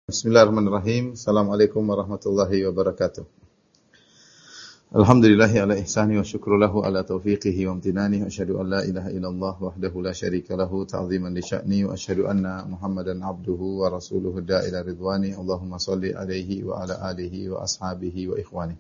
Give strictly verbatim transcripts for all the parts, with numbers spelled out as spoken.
Bismillahirrahmanirrahim. Assalamualaikum warahmatullahi wabarakatuh. Alhamdulillahi ala ihsani wa syukru lahu ala taufiqihi wa amtinani. Wa asyhadu an la ilaha illallah wahdahu la syarika lahu ta'ziman li sya'ni. Wa asyhadu anna Muhammadan abduhu wa rasuluhu da'ila ridwani. Allahumma salli alaihi wa ala alihi wa ashabihi wa ikhwani.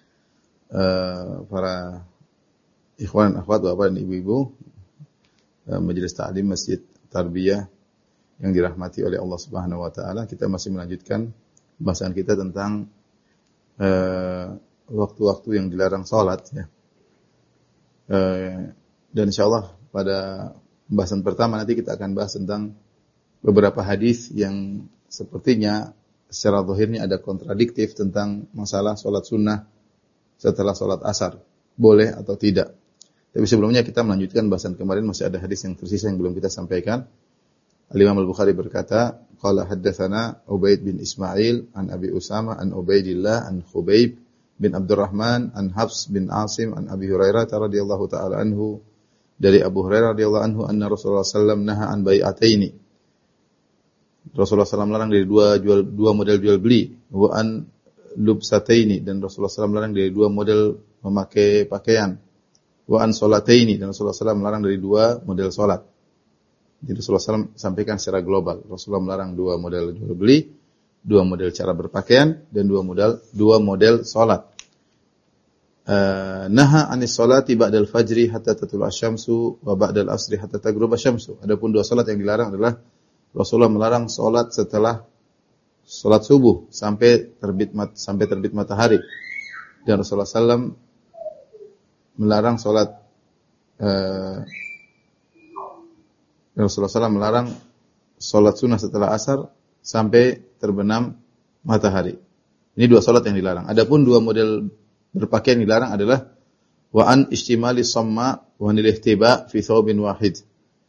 Uh, para ikhwan, akhwat, bapak dan ibu-ibu, uh, Majelis Ta'lim Masjid Tarbiyah yang dirahmati oleh Allah Subhanahu wa taala, kita masih melanjutkan pembahasan kita tentang uh, waktu-waktu yang dilarang salat ya. Uh, dan insyaallah pada pembahasan pertama nanti kita akan bahas tentang beberapa hadis yang sepertinya secara zahirnya ada kontradiktif tentang masalah salat sunnah setelah salat asar, boleh atau tidak. Tapi sebelumnya kita melanjutkan bahasan kemarin, masih ada hadis yang tersisa yang belum kita sampaikan. Al-Imam Al-Bukhari berkata, qala haddatsana Ubaid bin Ismail an Abi Usama an Ubaidillah an Khubayb bin Abdurrahman an Hafs bin Asim an Abi Hurairah radhiyallahu taala anhu, dari Abu Hurairah radhiyallahu anhu anna Rasulullah sallallahu alaihi wasallam naha an bai'ataini. Rasulullah sallallahu alaihi wasallam melarang dari dua jual dua model jual beli, wa an lubsataini, dan Rasulullah sallallahu alaihi wasallam melarang dari dua model memakai pakaian, wa an salataini, dan Rasulullah sallallahu alaihi wasallam melarang dari dua model salat. Jadi Rasulullah sallallahu alaihi wasallam sampaikan secara global. Rasulullah melarang dua model jual beli, dua model cara berpakaian, dan dua model dua model salat. Uh, naha anis salati ba'dal fajri hatta tatul asyamsu wa ba'dal asri hatta taghrub asyamsu. Adapun dua salat yang dilarang adalah Rasulullah melarang salat setelah salat subuh sampai terbit mat, sampai terbit matahari. Dan Rasulullah sallallahu alaihi wasallam melarang salat uh, Rasulullah sallallahu alaihi wasallam melarang salat sunnah setelah asar sampai terbenam matahari. Ini dua salat yang dilarang. Adapun dua model berpakaian yang dilarang adalah wa an istimali samma wa anil ihtiba fi thawbin wahid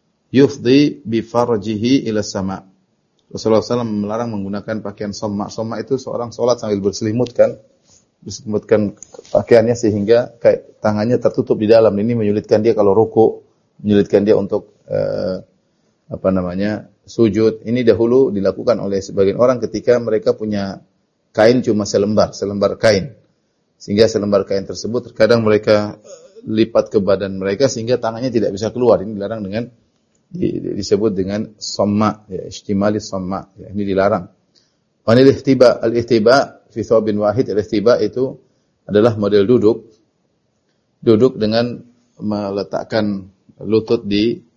yufdi bi farjihi ila sama. Rasulullah sallallahu alaihi wasallam melarang menggunakan pakaian samma. Samma itu seorang salat sambil berselimut kan, berselimutkan pakaiannya sehingga kayak tangannya tertutup di dalam. Ini menyulitkan dia kalau ruku, menyulitkan dia untuk uh, apa namanya, sujud. Ini dahulu dilakukan oleh sebagian orang ketika mereka punya kain cuma selembar, selembar kain. Sehingga selembar kain tersebut terkadang mereka lipat ke badan mereka sehingga tangannya tidak bisa keluar. Ini dilarang dengan disebut dengan somma, ya, istimali somma. Ya, ini dilarang. Wanil ihtiba, al-ihtiba fi thawbin wahid, al-ihtiba itu adalah model duduk. Duduk dengan meletakkan lutut di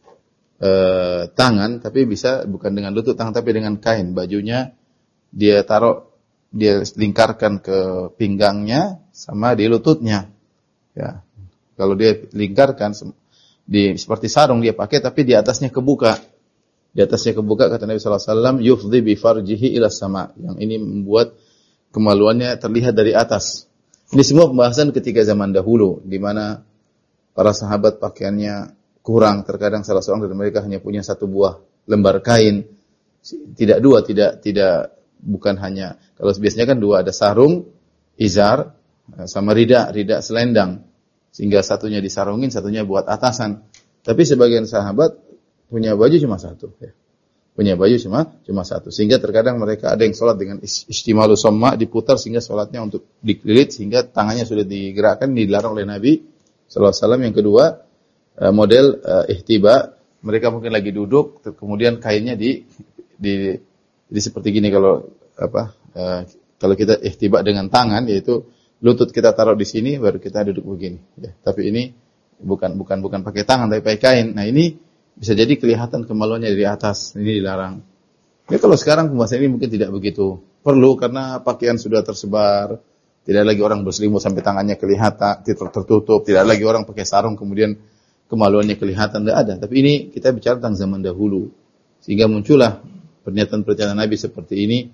Uh, tangan, tapi bisa bukan dengan lutut tangan, tapi dengan kain. Bajunya dia taruh, dia lingkarkan ke pinggangnya sama di lututnya. Ya, kalau dia lingkarkan di seperti sarung dia pakai, tapi di atasnya kebuka. Di atasnya kebuka, kata Nabi sallallahu alaihi wasallam, yufdhi bi farjihi ila sama. Yang ini membuat kemaluannya terlihat dari atas. Ini semua pembahasan ketika zaman dahulu, di mana para sahabat pakaiannya kurang, terkadang salah seorang dari mereka hanya punya satu buah lembar kain, tidak dua, tidak tidak bukan hanya, kalau biasanya kan dua, ada sarung, izar, sama rida, rida selendang, sehingga satunya disarungin, satunya buat atasan. Tapi sebagian sahabat punya baju cuma satu, ya. punya baju cuma cuma satu, sehingga terkadang mereka ada yang sholat dengan istimalu somma, diputar sehingga sholatnya untuk dikelilit, sehingga tangannya sudah digerakkan, dilarang oleh Nabi sallallahu alaihi wasallam. Yang kedua, model uh, ihtiba, mereka mungkin lagi duduk, kemudian kainnya di di, di seperti gini. Kalau apa uh, kalau kita ihtiba dengan tangan, yaitu lutut kita taruh di sini, baru kita duduk begini. Ya, tapi ini bukan bukan bukan pakai tangan, tapi pakai kain. Nah, ini bisa jadi kelihatan kemaluannya dari atas. Ini dilarang. Ya, kalau sekarang pembahasan ini mungkin tidak begitu perlu karena pakaian sudah tersebar. Tidak lagi orang berselimut sampai tangannya kelihatan, tertutup. Tidak lagi orang pakai sarung kemudian kemaluannya kelihatan, tidak ada. Tapi ini kita bicara tentang zaman dahulu, sehingga muncullah pernyataan-pernyataan Nabi seperti ini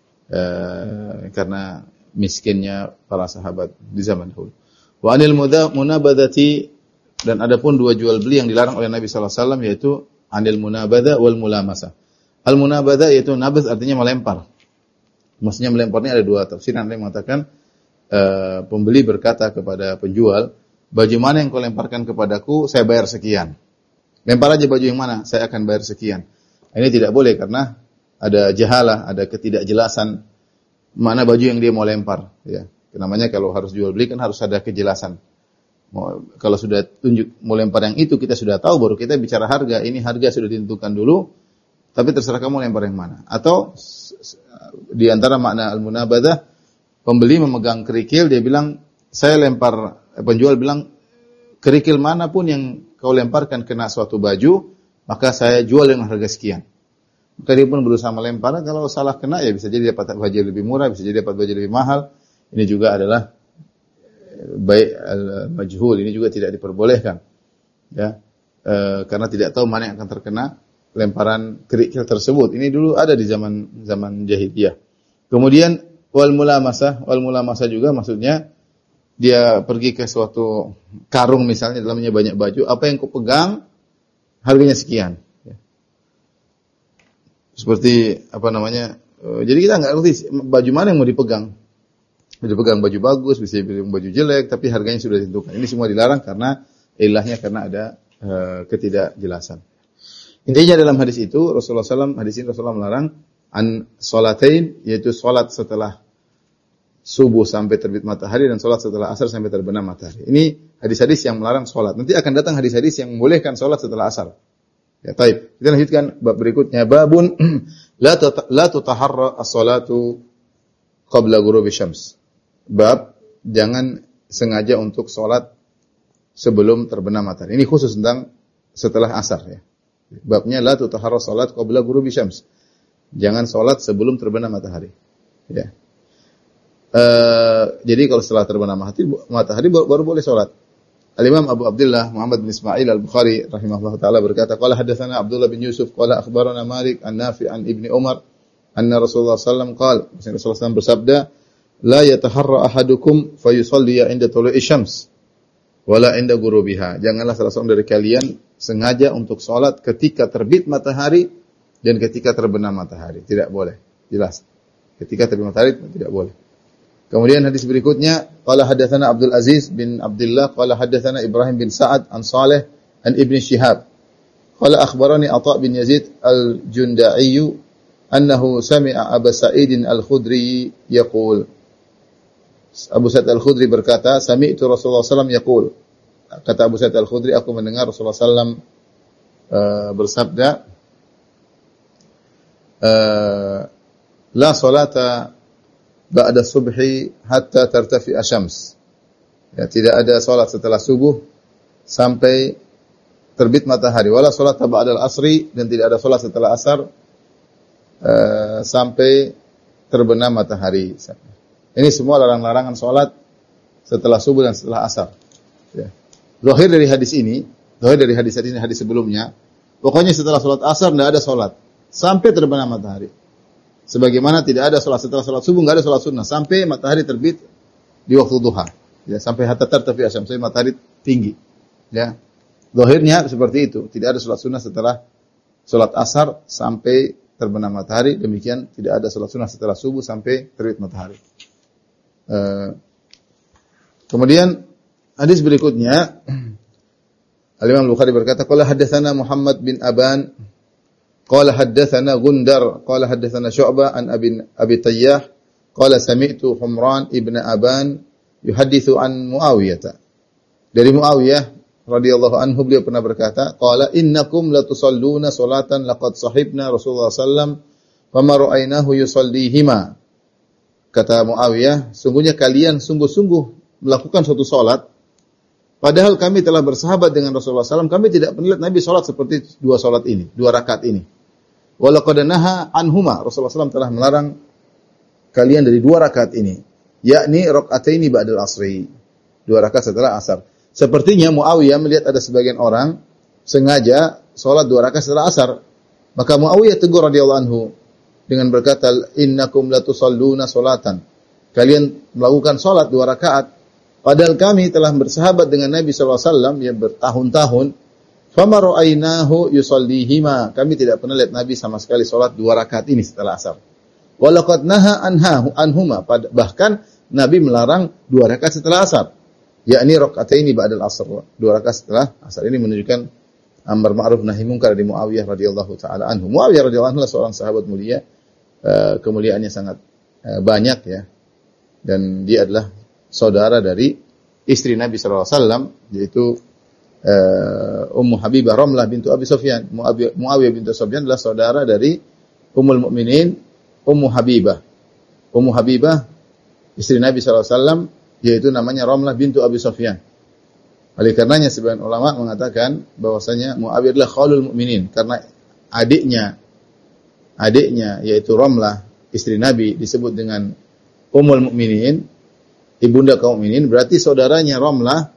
uh, karena miskinnya para sahabat di zaman dahulu. Wa anil munabadati, dan adapun dua jual beli yang dilarang oleh Nabi sallallahu alaihi wasallam, yaitu anil munabada wal mulamasa. Al munabada yaitu nabaz, artinya melempar. Maksudnya melemparnya ada dua tafsir. Ada yang mengatakan uh, pembeli berkata kepada penjual, baju mana yang kau lemparkan kepadaku, saya bayar sekian. Lempar aja baju yang mana, saya akan bayar sekian. Ini tidak boleh karena ada jahalah, ada ketidakjelasan mana baju yang dia mau lempar, ya. Namanya kalau harus jual beli kan harus ada kejelasan. Mau, kalau sudah tunjuk mau lempar yang itu kita sudah tahu, baru kita bicara harga. Ini harga sudah ditentukan dulu, tapi terserah kamu lempar yang mana. Atau di antara makna al-munabadah, pembeli memegang kerikil, dia bilang, saya lempar, penjual bilang, kerikil manapun yang kau lemparkan kena suatu baju, maka saya jual dengan harga sekian. Maka dia pun berusaha melempar, kalau salah kena ya bisa jadi dapat baju lebih murah, bisa jadi dapat baju lebih mahal. Ini juga adalah baik al-majhul, ini juga tidak diperbolehkan. Ya. E, karena tidak tahu mana yang akan terkena lemparan kerikil tersebut. Ini dulu ada di zaman zaman jahiliyah. Kemudian wal mulamasah, wal mulamasah juga maksudnya dia pergi ke suatu karung misalnya, dalamnya banyak baju, apa yang kau pegang harganya sekian. Ya. Seperti apa namanya? E, jadi kita nggak ngerti baju mana yang mau dipegang. Bisa dipegang baju bagus, bisa dipegang baju jelek, tapi harganya sudah ditentukan. Ini semua dilarang karena ilahnya karena ada e, ketidakjelasan. Intinya dalam hadis itu Rasulullah shallallahu alaihi wasallam, hadis ini Rasulullah melarang an sholatain, yaitu sholat setelah subuh sampai terbit matahari dan sholat setelah asar sampai terbenam matahari. Ini hadis-hadis yang melarang sholat. Nanti akan datang hadis-hadis yang membolehkan sholat setelah asar. Ya, taib. Kita lanjutkan bab berikutnya. Babun la la tutaharra as-salatu qabla ghurubi syams. Bab jangan sengaja untuk sholat sebelum terbenam matahari. Ini khusus tentang setelah asar ya. Babnya la tutaharra salat qabla ghurubi syams. Jangan sholat sebelum terbenam matahari. Ya. Uh, jadi kalau setelah terbenam matahari, matahari baru, baru boleh sholat. Al-Imam Abu Abdullah Muhammad bin Ismail Al-Bukhari rahimahullah taala berkata, qala hadatsana Abdullah bin Yusuf qala akhbarana Malik an Nafi' an Ibni Umar anna Rasulullah sallallahu alaihi wasallam qala, Rasulullah sallallahu alaihi wasallam bersabda, la yataharra ahadukum fayusalli 'inda tulu'i syams wala 'inda ghurubiha. Janganlah salah seorang dari kalian sengaja untuk salat ketika terbit matahari dan ketika terbenam matahari. Tidak boleh. Jelas. Ketika terbit matahari tidak boleh. Kemudian hadis berikutnya, qala hadatsana Abdul Aziz bin Abdullah qala hadatsana Ibrahim bin Sa'ad an Salih an Ibn Shihab. Qala akhbarani Atha bin Yazid al-Junda'i annahu sami'a Abu Sa'id al-Khudri yaqul. Abu Sa'id al-Khudri berkata, sami'tu Rasulullah sallallahu alaihi wasallam yaqul. Kata Abu Sa'id al-Khudri, aku mendengar Rasulullah sallallahu alaihi wasallam uh, bersabda, uh, la salata ba'da subhi hatta tartafi asyams. Ya, tidak ada salat setelah subuh sampai terbit matahari. Wala salat ba'da al-asri, dan tidak ada salat setelah asar uh, sampai terbenam matahari. Ini semua larang-larangan salat setelah subuh dan setelah asar. Ya. Zahir dari hadis ini, zahir dari hadis ini, hadis sebelumnya, pokoknya setelah salat asar tidak ada salat sampai terbenam matahari. Sebagaimana tidak ada salat setelah salat subuh, enggak ada salat sunnah sampai matahari terbit di waktu duha. Ya, sampai hatta tartafi asyam, sampai matahari tinggi. Ya. Zahirnya seperti itu, tidak ada salat sunnah setelah salat asar sampai terbenam matahari, demikian tidak ada salat sunnah setelah subuh sampai terbit matahari. Uh, kemudian hadis berikutnya, Al-Imam Al-Bukhari berkata, qala haddatsana Muhammad bin Aban qala haddatsana Gundar qala haddatsana Syu'bah an Abi Abi Tayyah qala sami'tu Humran ibn Aban yuhadditsu an Muawiyah. Dari Muawiyah radhiyallahu anhu beliau pernah berkata, qala innakum la tusalluna salatan laqad sahibna Rasulullah sallallahu alaihi wasallam fama ra'aynahu yusallihima. Kata Muawiyah, sungguhnya kalian sungguh-sungguh melakukan suatu salat padahal kami telah bersahabat dengan Rasulullah sallallahu alaihi wasallam, kami tidak pernah lihat Nabi salat seperti dua salat ini, dua rakaat ini. Walaqad naha anhuma, Rasulullah sallallahu alaihi wasallam telah melarang kalian dari dua rakaat ini, yakni rakaataini ba'dal asri, dua rakaat setelah asar. Sepertinya Muawiyah melihat ada sebagian orang sengaja salat dua rakaat setelah asar. Maka Muawiyah tegur radhiyallahu anhu dengan berkata, innakum la tusalluna salatan. Kalian melakukan salat dua rakaat padahal kami telah bersahabat dengan Nabi sallallahu alaihi wasallam yang bertahun-tahun. Fama ra'ainahu yusallihima. Kami tidak pernah lihat Nabi sama sekali salat dua rakaat ini setelah asar. Walaqad naha anha anhuma. Bahkan Nabi melarang dua rakaat setelah asar. Yakni rakaataini ba'dal asr. Dua rakaat setelah asar. Ini menunjukkan amar ma'ruf nahi munkar dari Muawiyah radhiyallahu taala anhu. Muawiyah radhiyallahu anhu adalah seorang sahabat mulia, uh, kemuliaannya sangat uh, banyak ya. Dan dia adalah saudara dari istri Nabi sallallahu alaihi wasallam, yaitu uh, Ummu Habibah Ramlah bintu Abi Sufyan. Muawiyah bintu Sufyan adalah saudara dari Ummul Mukminin Ummu Habibah. Ummu Habibah istri Nabi sallallahu alaihi wasallam, yaitu namanya Ramlah bintu Abi Sufyan. Oleh karenanya sebagian ulama mengatakan bahwasanya Muawiyah adalah khalul mukminin karena adiknya adiknya yaitu Ramlah istri Nabi disebut dengan Ummul Mukminin, ibunda kaum mukminin, berarti saudaranya Ramlah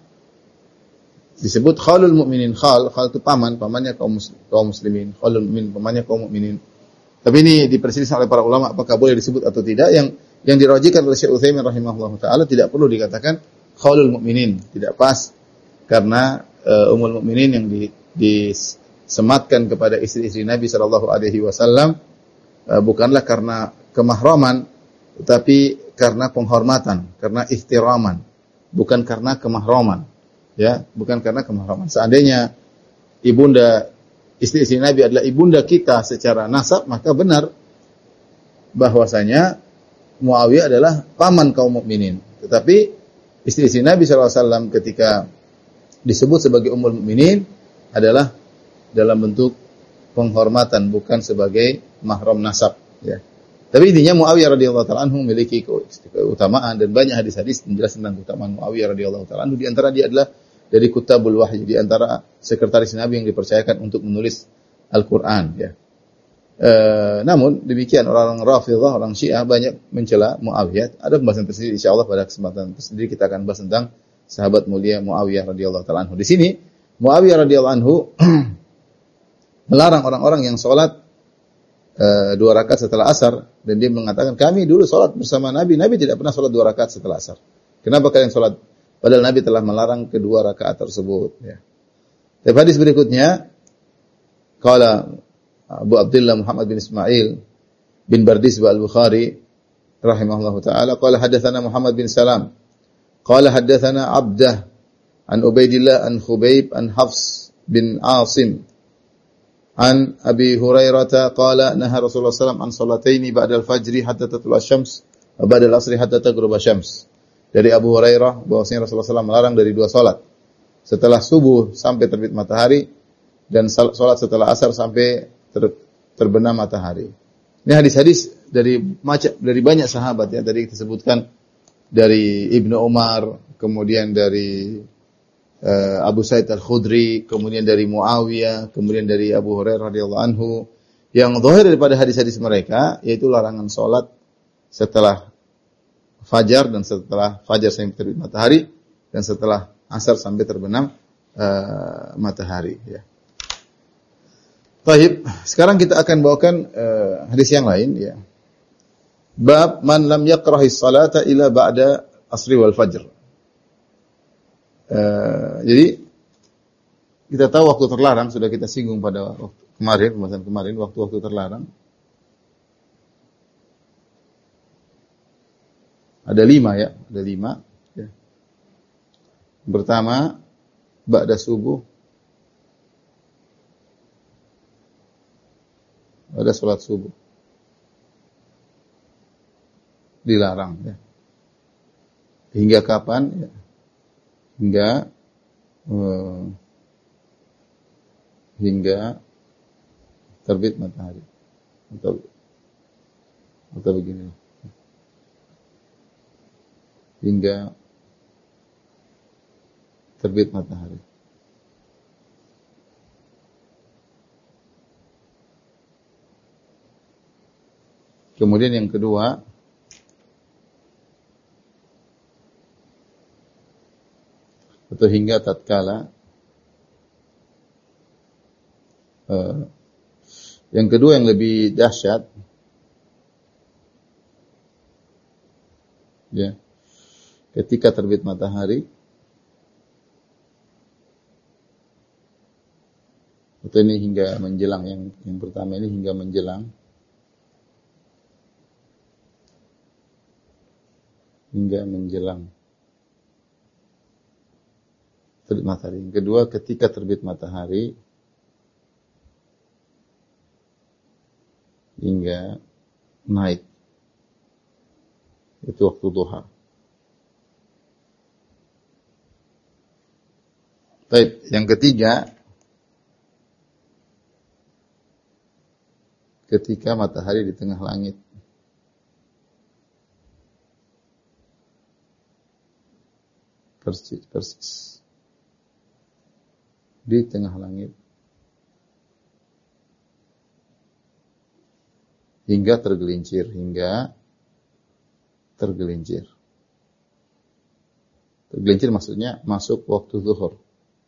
disebut khalul mukminin. Khal, khal itu paman, pamannya kaum muslim, kaum muslimin, khalul mukmin, pamannya kaum mukminin. Tapi ini diperselisihkan oleh para ulama apakah boleh disebut atau tidak. Yang yang dirajikan oleh Syekh Utsaimin rahimahullahu taala tidak perlu dikatakan khalul mukminin, tidak pas. Karena uh, Ummul Mukminin yang di, disematkan kepada istri-istri Nabi sallallahu alaihi wasallam uh, bukanlah karena kemahraman, tetapi karena penghormatan, karena ihtiraman, bukan karena kemahraman. Ya, bukan karena kemahraman. Seandainya ibunda istri-istri Nabi adalah ibunda kita secara nasab, maka benar bahwasanya Muawiyah adalah paman kaum mukminin. Tetapi istri-istri Nabi sallallahu alaihi wasallam ketika disebut sebagai Ummul Mukminin adalah dalam bentuk penghormatan, bukan sebagai mahram nasab ya. Tapi intinya Muawiyah radhiyallahu taala anhu memiliki keutamaan dan banyak hadis-hadis menjelaskan tentang keutamaan Muawiyah radhiyallahu taala anhu. Di antara dia adalah dari kutabul wahyi, di antara sekretaris Nabi yang dipercayakan untuk menulis Al-Qur'an ya. E, namun demikian orang Rafidhah, orang Syiah banyak mencela Muawiyah. Ada pembahasan tersendiri insyaallah pada kesempatan tersendiri kita akan bahas tentang sahabat mulia Muawiyah radhiyallahu taala anhu. Di sini Muawiyah radhiyallahu anhu melarang orang-orang yang salat uh, dua rakaat setelah asar, dan dia mengatakan kami dulu salat bersama Nabi, Nabi tidak pernah salat dua rakaat setelah asar. Kenapa kalian salat? Padahal Nabi telah melarang kedua rakaat tersebut ya. Tapi hadis berikutnya qala Abu Abdullah Muhammad bin Ismail bin Bardizbah Al-Bukhari rahimahullahu taala qala hadatsana Muhammad bin Salam qala haddatsana Abdah an Ubaidillah an Khubayb an Hafs bin Asim an Abi Hurairah qala naha Rasulullah sallallahu alaihi wasallam an salataini ba'da al-fajri hatta tatlu'a asy-syams wa ba'da al-'asri hatta taghruba asy-syams. Dari Abu Hurairah bahwasanya Rasulullah sallallahu alaihi wasallam melarang dari dua salat, setelah subuh sampai terbit matahari dan salat setelah asar sampai ter, terbenam matahari. Ini hadis-hadis dari macam dari banyak sahabat ya, tadi kita sebutkan dari Ibnu Umar, kemudian dari uh, Abu Sa'id Al-Khudri, kemudian dari Muawiyah, kemudian dari Abu Hurairah radhiyallahu anhu. Yang zahir daripada hadis-hadis mereka yaitu larangan salat setelah fajar dan setelah fajar sampai terbit matahari dan setelah asar sampai terbenam uh, matahari ya. Baik, sekarang kita akan bawakan uh, hadis yang lain ya. Bab man lam yakrahis salata ila ba'da asri wal fajr. Uh, jadi kita tahu waktu terlarang sudah kita singgung pada waktu kemarin, pembahasan kemarin, waktu-waktu terlarang. Ada lima ya, ada lima. Ya. Pertama, ba'da subuh, ada salat subuh. Dilarang ya. Hingga kapan ya? Hingga uh, hingga terbit matahari. Atau atau begini. Hingga terbit matahari. Kemudian yang kedua, atau hingga tatkala uh, yang kedua yang lebih dahsyat ya, ketika terbit matahari atau ini hingga menjelang, yang yang pertama ini hingga menjelang hingga menjelang terbit matahari. Yang kedua ketika terbit matahari hingga naik. Itu waktu duha. Baik, yang ketiga, ketika matahari di tengah langit. Persis, persis. Di tengah langit. Hingga tergelincir, hingga tergelincir. Tergelincir maksudnya masuk waktu zuhur.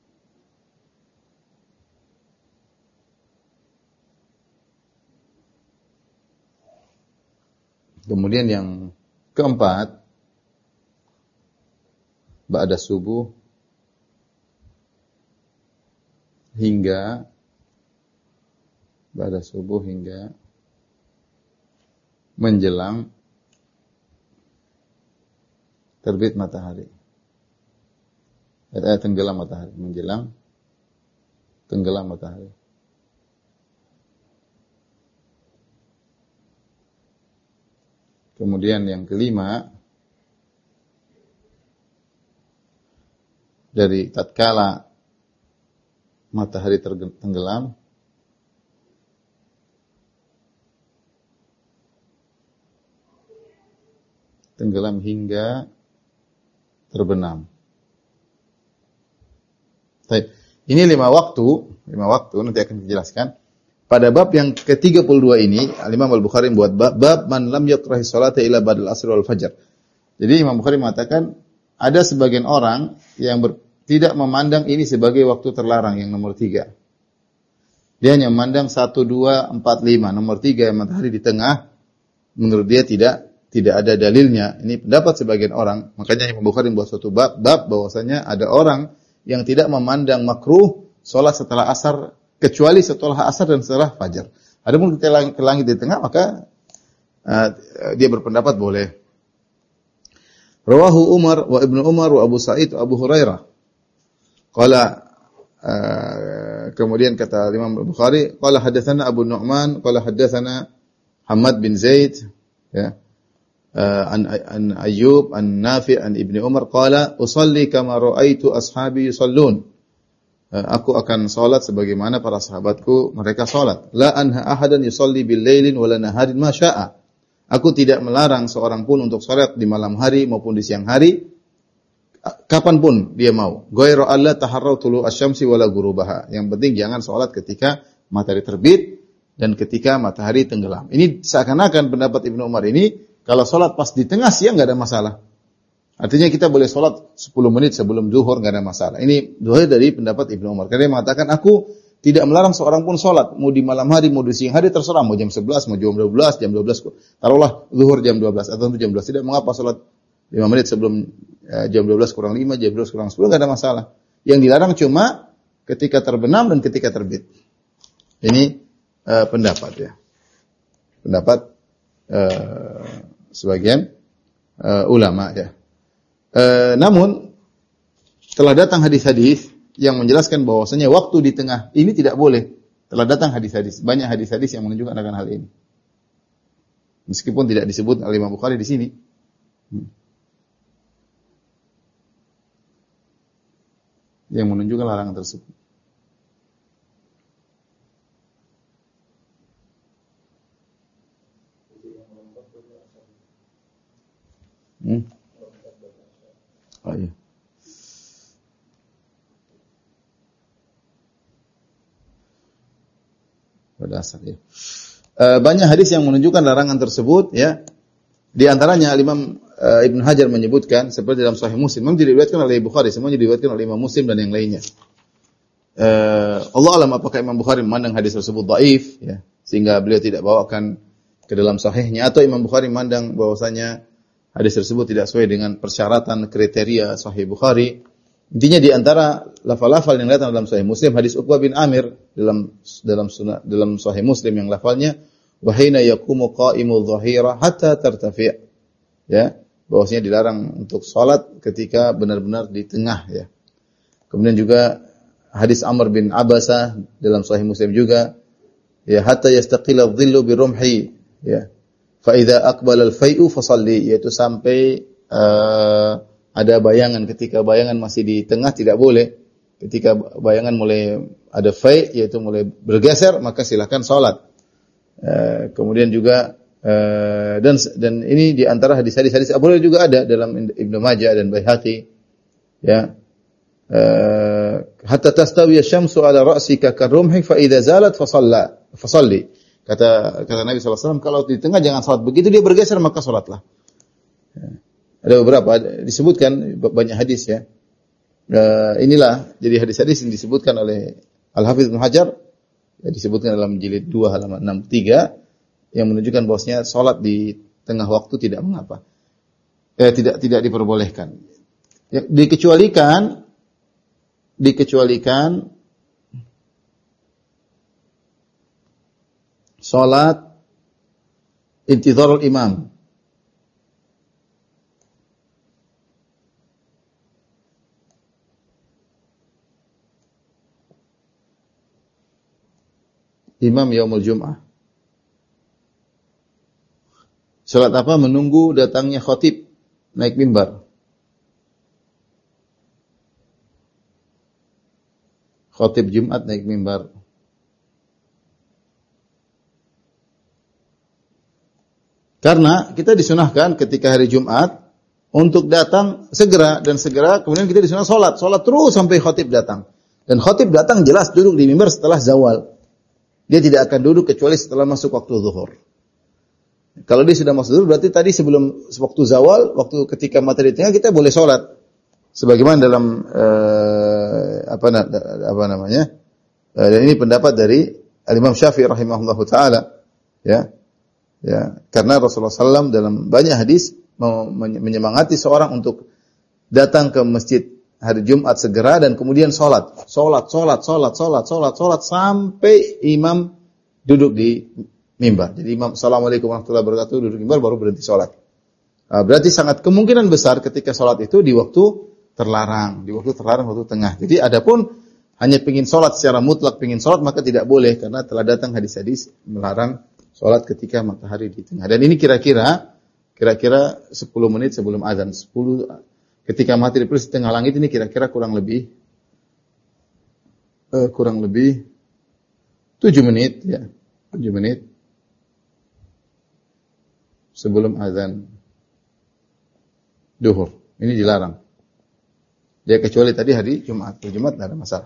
Kemudian yang keempat, ba'da subuh hingga ba'da subuh hingga menjelang terbit matahari. Eh, tenggelam matahari, menjelang tenggelam matahari. Kemudian yang kelima, dari tatkala matahari tenggelam tenggelam hingga terbenam. Baik. Ini lima waktu, lima waktu nanti akan dijelaskan. Pada bab yang ke tiga puluh dua ini, Imam Al-Bukhari membuat bab, bab man lam yakrahi salata illa ba'dal asr wal fajr. Jadi Imam Bukhari mengatakan ada sebagian orang yang ber, tidak memandang ini sebagai waktu terlarang yang nomor tiga. Dia hanya memandang satu, dua, empat, lima. Nomor tiga yang matahari di tengah, menurut dia tidak tidak ada dalilnya. Ini pendapat sebagian orang. Makanya Imam Bukhari membuat suatu bab, bab bahwasanya ada orang yang tidak memandang makruh sholat setelah asar, kecuali setelah asar dan setelah fajar. Adapun kita ke langit di tengah, maka uh, dia berpendapat boleh. Rawahu Umar wa Ibnu Umar wa Abu Sa'id wa Abu Hurairah. Qala uh, kemudian kata Imam Bukhari, qala hadatsana Abu Nu'man, qala hadatsana Hamad bin Zaid, ya. Uh, an, an Ayyub, an Nafi', an Ibnu Umar qala usalli kama ra'aitu ashabi yusallun. Aku akan salat sebagaimana para sahabatku mereka salat. La anha ahadan yusalli bil lailin wala naharin ma syaa. Aku tidak melarang seorang pun untuk salat di malam hari maupun di siang hari kapanpun dia mau. Ghairu alla taharrau tulu asy-syamsi wala ghurubaha. Yang penting jangan salat ketika matahari terbit dan ketika matahari tenggelam. Ini seakan-akan pendapat Ibnu Umar ini kalau salat pas di tengah siang enggak ada masalah. Artinya kita boleh sholat sepuluh menit sebelum zuhur, nggak ada masalah. Ini zuhur dari pendapat Ibnu Umar. Karena dia mengatakan, aku tidak melarang seorang pun sholat. Mau di malam hari, mau di siang hari, terserah. Mau jam sebelas, mau jam dua belas, jam dua belas. Taruhlah zuhur jam dua belas atau jam dua belas. Tidak mengapa sholat lima menit sebelum eh, jam dua belas kurang lima, jam dua belas kurang sepuluh, nggak ada masalah. Yang dilarang cuma ketika terbenam dan ketika terbit. Ini eh, pendapat ya. Pendapat eh, sebagian eh, ulama ya. E, namun telah datang hadis-hadis yang menjelaskan bahwasanya waktu di tengah ini tidak boleh. Telah datang hadis-hadis, banyak hadis-hadis yang menunjukkan akan hal ini. Meskipun tidak disebut oleh Imam Bukhari di sini. Hmm. Yang menunjukkan larangan tersebut. Hmm. Oh iya. Pada asal ya. E, banyak hadis yang menunjukkan larangan tersebut ya. Di antaranya Imam e, Ibnu Hajar menyebutkan seperti dalam Sahih Muslim, memang diriwayatkan oleh Bukhari, semuanya diriwayatkan oleh Imam Muslim dan yang lainnya. E, Allah alam apakah Imam Bukhari memandang hadis tersebut dhaif ya, sehingga beliau tidak bawakan ke dalam sahihnya, atau Imam Bukhari memandang bahwasanya hadis tersebut tidak sesuai dengan persyaratan kriteria Sahih Bukhari. Intinya di antara lafal-lafal yang datang dalam Sahih Muslim, hadis Uqbah bin Amir dalam dalam sunnah, dalam Sahih Muslim yang lafalnya wa hina yaqumu qa'imu dhahira hatta tartafi'. Ya, bahwasanya dilarang untuk salat ketika benar-benar di tengah ya. Kemudian juga hadis Amr bin Abasah dalam Sahih Muslim juga ya hatta yastaqila adh-dhillu bi rumhi, ya. Fa idza aqbala al-fai'u fasalli, yaitu sampai uh, ada bayangan. Ketika bayangan masih di tengah tidak boleh. Ketika bayangan mulai ada fai', yaitu mulai bergeser, maka silakan salat. Uh, kemudian juga uh, dan dan ini di antara hadis-hadis Abu Hurairah juga ada dalam Ibnu Majah dan Baihaqi, ya. Uh, hatta tastawi asy-syamsu ala ra'sika karumhi fa idza zalat fa shalla fa shalli. Kata kata Nabi sallallahu alaihi wasallam, kalau di tengah jangan salat, begitu dia bergeser maka salatlah. Ya. Ada beberapa disebutkan banyak hadis, ya. Uh, inilah jadi hadis-hadis yang disebutkan oleh Al-Hafidz Ibnu Hajar, ya, disebutkan dalam jilid dua halaman enam puluh tiga yang menunjukkan bahwasanya salat di tengah waktu tidak mengapa. Eh, tidak tidak diperbolehkan. Ya, dikecualikan dikecualikan salat intizarul imam. Imam yaumul Jum'ah. Salat apa? Menunggu datangnya khatib naik mimbar. Khatib Jumat naik mimbar. Karena kita disunahkan ketika hari Jumat untuk datang segera dan segera, kemudian kita disunah salat, salat terus sampai khatib datang. Dan khatib datang jelas duduk di mimbar setelah zawal. Dia tidak akan duduk kecuali setelah masuk waktu zuhur. Kalau dia sudah masuk zuhur, berarti tadi sebelum waktu zawal, waktu ketika matahari tengah, kita boleh sholat. Sebagaimana dalam eh, apa, apa namanya? Eh, dan ini pendapat dari Al-Imam Syafi'i rahimahullahu taala, ya. Ya, karena Rasulullah sallallahu alaihi wasallam dalam banyak hadis menyemangati seorang untuk datang ke masjid hari Jumat segera dan kemudian sholat, sholat, sholat, sholat, sholat, sholat, sholat sampai imam duduk di mimbar. Jadi imam assalamualaikum warahmatullahi wabarakatuh duduk di mimbar baru berhenti sholat. Nah, berarti sangat kemungkinan besar ketika sholat itu di waktu terlarang, di waktu terlarang, waktu tengah. Jadi adapun hanya pengin sholat secara mutlak, pengin sholat maka tidak boleh karena telah datang hadis-hadis melarang sholat ketika matahari di tengah. Dan ini kira-kira kira-kira sepuluh menit sebelum azan, sepuluh ketika matahari persis di tengah langit ini kira-kira kurang lebih uh, kurang lebih tujuh menit, ya, tujuh menit sebelum azan duhur. Ini dilarang. Ya kecuali tadi hari Jumat, hari Jumat tidak ada masalah.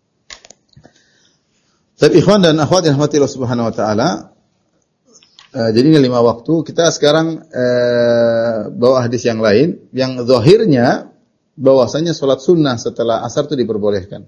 Tapi ikhwan dan akhwat yang rahmati Allah Subhanahu wa taala, uh, jadi ini lima waktu. Kita sekarang uh, bawa hadis yang lain yang zahirnya bahwasanya salat sunnah setelah asar itu diperbolehkan.